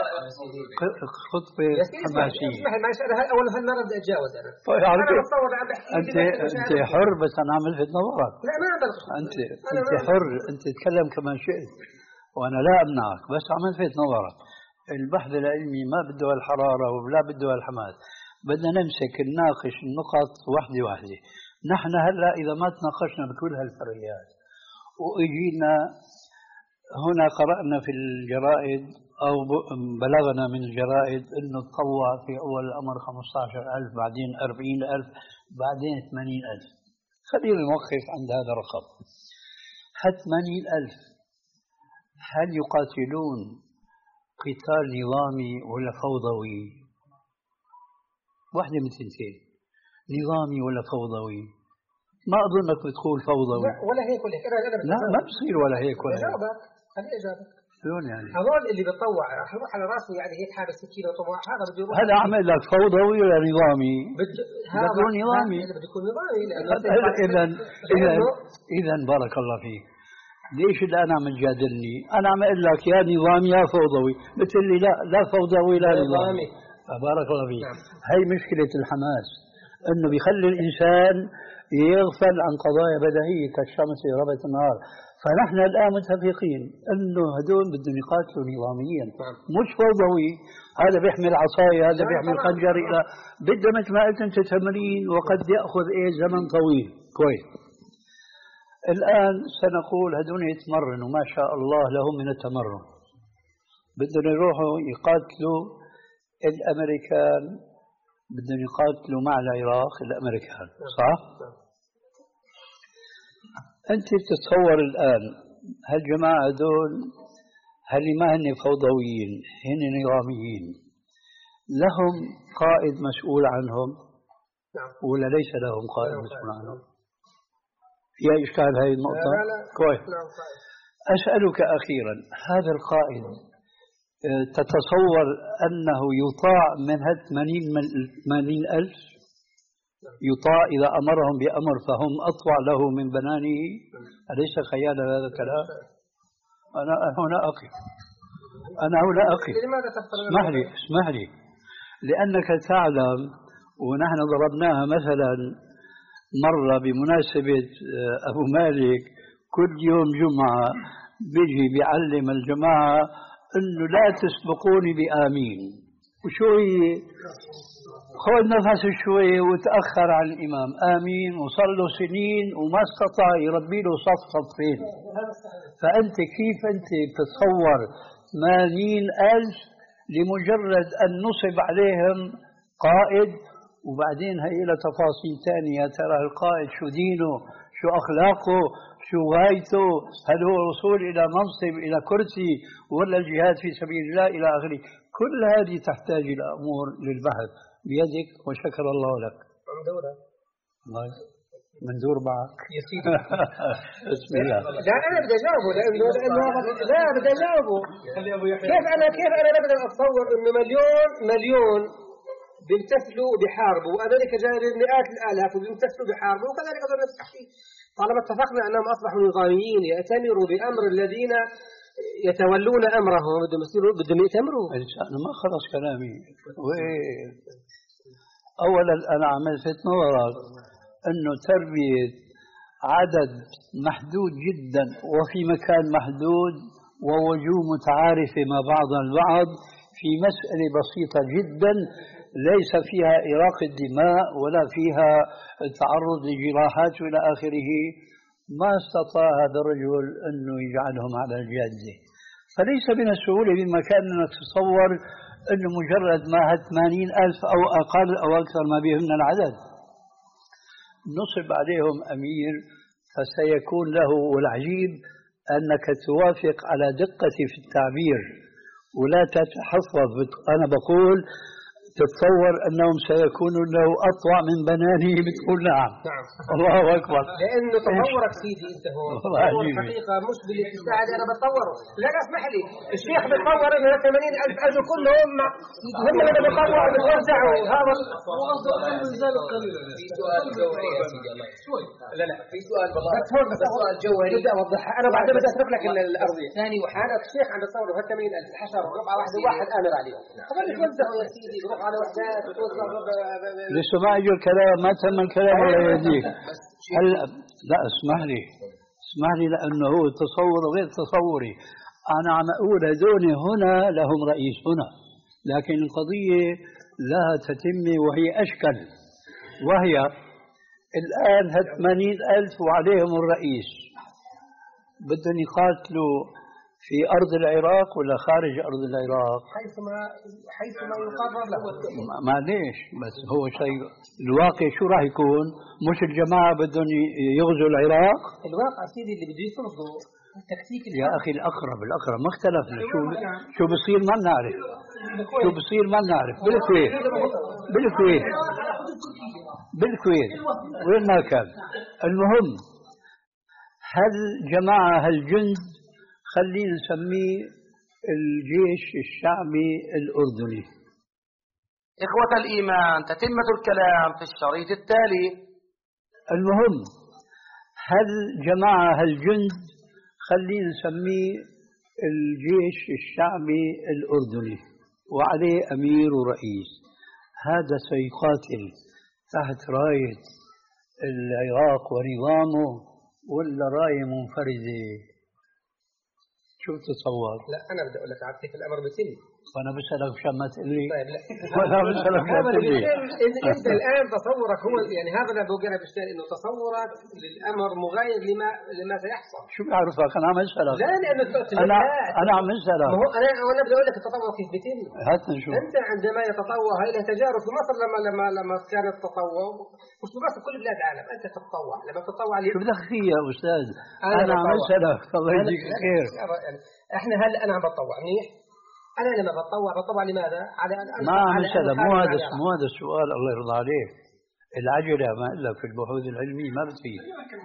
خطبة حماسية.
اسمح لي معلش أنا أول هالمرة بدي أتجاوز أنا.
طيب
أنا بتصور عم بحكي
أنت أنت حر بس أنا عم ألفت نظرك.
لا ما بلغ.
أنت أنت حر أنت تتكلم كما شئت وأنا لا أمنعك، بس عم ألفت نظرك. البحث العلمي ما بده الحرارة ولا بده الحماس، بدنا نمسك نناقش النقط واحدة واحدة. نحن هلا إذا ما تناقشنا بكل هالفريات وإجينا هنا قرأنا في الجرائد أو بلغنا من الجرائد إنه تطوع في أول الأمر خمسة عشر ألف، بعدين أربعين ألف، بعدين ثمانين ألف. خلينا نوقف عند هذا الرقم. ثمانين ألف هل يقاتلون قتال نظامي ولا فوضوي؟ واحدة من ثنتين، نظامي ولا فوضوي. ما أظنك بتقول فوضوي.
لا ولا هيك ولا هيك. أنا أنا
لا ما بصير ولا هيك ولا هيك.
أجابك خليني أجابك.
شلون يعني؟
هذول اللي بتطوع راح يروح على راسه يعني هيك حابس سكينة وطوع هذا بده يروح.
هذا عمل لك فوضوي ولا نظامي؟
بده
يكون نظامي.
هذا بده يكون نظامي.
إذا إذا إذا بارك الله فيك. ليش الآن عم تجادلني؟ أنا عم أقول لك يا نظامي يا فوضوي، بتقول لي لا لا فوضوي لا نظامي. بارك الله فيك. هي مشكلة الحماس، إنه بيخلي الإنسان يغفل عن قضايا بديهية كالشمس في غربة النهار. فنحن الآن متفقين إنه هدول بدهم يقاتلوا نظاميا مش فوضوي. هذا بيحمل عصاية هذا بيحمل خنجر إلى بده مثل ما قلت أنت تمرين وقد يأخذ إيه زمن طويل. كويس. الآن سنقول هدول يتمرنوا ما شاء الله لهم من التمرن، بدهم يروحوا يقاتلوا الأمريكان، بدهم يقاتلوا مع العراق الأمريكان، صح؟ أنت بتتصور الآن هالجماعة هدول هل ما هن فوضويين، هن نظاميين، لهم قائد مسؤول عنهم ولا ليس لهم قائد مسؤول عنهم؟ فيها إشكال هذه النقطة؟
لا لا
كويس. أسألك أخيرا، هذا القائد تتصور أنه يطاع من هاد ثمانين ألف؟ يطاع إذا أمرهم بأمر فهم أطوع له من بنانه؟ أليس خيال هذا الكلام؟ أنا هنا أقف أنا هنا أقف اسمح لي اسمح لي لأنك تعلم ونحن ضربناها مثلا مرة بمناسبة أبو مالك، كل يوم جمعة بيجي بيعلم الجماعة إنه لا تسبقوني بآمين. وشو هي؟ خذ نفس شوي وتأخر عن الإمام آمين وصل له سنين وما استطاع يربي له صف صفين. فأنت كيف أنت تتصور ثمانين ألف لمجرد أن نصب عليهم قائد؟ وبعدين هي له تفاصيل ثانية، ترى القائد شو دينه، شو أخلاقه، شو غايته، هل هو الوصول إلى منصب إلى كرسي ولا الجهاد في سبيل الله إلى آخره. كل هذه تحتاج إلى أمور للبحث بيدك وشكر الله لك. الله منذور معك
يا سيدي.
بسم الله.
لا أنا بدي أجاوبه لأنه لأنه لا بدي أجاوبه. كيف أنا كيف أنا بقدر أتصور إنه مليون مليون بيمتثلوا بحاربوا وأمريكا جاية مئات الآلاف وبيمتثلوا بحاربوا وكذلك هذول نفس الشيء. طالما اتفقنا أنهم أصبحوا نظاميين يأتمروا بأمر الذين يتولون أمرهم بدهم يصيروا بدهم يأتمروا.
أنا ما خلص كلامي. أولا أنا عملت نظرك أنه تربية عدد محدود جدا وفي مكان محدود ووجوه متعارفة مع بعضها البعض في مسألة بسيطة جدا ليس فيها إراقة دماء ولا فيها تعرض لجراحات وإلى آخره، ما استطاع هذا الرجل أنه يجعلهم على الجادة. فليس من السهولة بمكان أنك تتصور أنه مجرد ما ثمانين ألف أو أقل أو أكثر ما بهم من العدد نصب عليهم أمير فسيكون له. والعجيب أنك توافق على دقتي في التعبير ولا تتحفظ. أنا بقول تتصور أنهم سيكونوا له أطوع من بنانه، بتقول نعم.
نعم
الله أكبر.
لأنه تطورك سيدي أنت هون تطور حقيقة مش بالاتساع اللي أنا بتطوره. لا لا اسمح لي، الشيخ بتطور إنه ثمانين ألف أجر كلهم هم اللي بتطوروا بتوزعوا. هذا
في سؤال جوهري يا سيدي الله شوي. لا لا في سؤال والله
بس هون بس
سؤال جوهري
بدي أوضحها. أنا بعدين بدي أترك لك الأرضية. ثاني وحالة الشيخ عم بتصور ه ثمانين ألف حشر ربع واحد واحد آمر عليه. خليك توزعوا يا سيدي، روح على وحدات وتوزع.
لسه ما اجى الكلام، ما تم الكلام الله يهديك. هلا لا اسمح لي اسمح لي لانه هو تصور غير تصوري. انا عم اقول هذول هنا لهم رئيس هنا، لكن القضيه لها تتمه وهي اشكل، وهي الان ثمانين ألف وعليهم الرئيس بدهم يقاتلوا في أرض العراق ولا خارج أرض العراق؟
حيثما حيثما يقرر له.
معليش بس هو شيء الواقع شو راح يكون؟ مش الجماعة بدهم يغزوا العراق؟
الواقع سيدي اللي بده يفرضوا التكتيك.
يا أخي الأقرب الأقرب ما اختلفنا. شو شو بصير ما بنعرف. شو بصير ما بنعرف. بالكويت بالكويت بالكويت وين ما كان. المهم هل جماعة هالجند خلينا نسميه الجيش الشعبي الأردني.
إخوة الإيمان، تتمة الكلام في الشريط التالي.
المهم هل جماعة هالجند خلينا نسميه الجيش الشعبي الأردني وعليه أمير ورئيس، هذا سيقاتل تحت راية العراق ونظامه ولا راية منفردة؟ شو تتصور؟
لا أنا بدي أقول لك على كيف الأمر بيتم.
وأنا بسألك مشان ما تقول لي.
طيب لا
وأنا بسألك مشان تقول لي.
أنت الآن تصورك هو يعني هذا اللي بوجهه بشتغل إنه تصورك للأمر مغاير لما لما سيحصل.
شو بيعرفك؟ أنا عم أسألك.
لا لأنه
أنا أنا عم أسألك.
ما هو أنا أنا بدي أقول لك التطور كيف بيتم.
هاتنا نشوف.
أنت عندما يتطور هاي له تجارب في مصر لما لما لما كان التطور مش بس كل بلاد العالم أنت تتطوع لما تتطوع.
شو بدك فيه يا أستاذ؟ أنا, أنا عم أسألك الله يجزيك خير.
احنا هل انا عم بتطوع منيح؟ انا لما بتطوع بتطوع لماذا؟ على ان
ما عم اسال مو هذا مو هذا السؤال الله يرضى عليك. العجله ما اقول لك في البحوث العلميه ما بتفيد.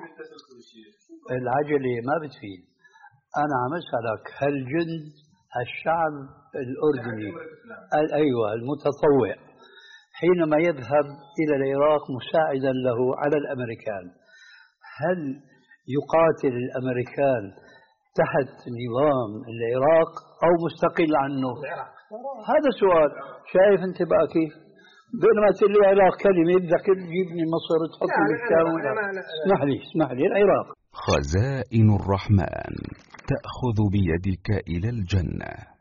العجله ما بتفيد. انا عم اسالك هل جند الشعب الاردني ايوه المتطوع حينما يذهب الى العراق مساعدا له على الامريكان، هل يقاتل الامريكان تحت نظام العراق أو مستقل عنه؟ هذا سؤال. شايف أنت بقى كيف؟ بينما تقول لي العراق كلمة بدك تجيبني مصر تحطني بالشام. اسمح لي اسمح لي العراق.
خزائن الرحمن تأخذ بيدك إلى الجنة.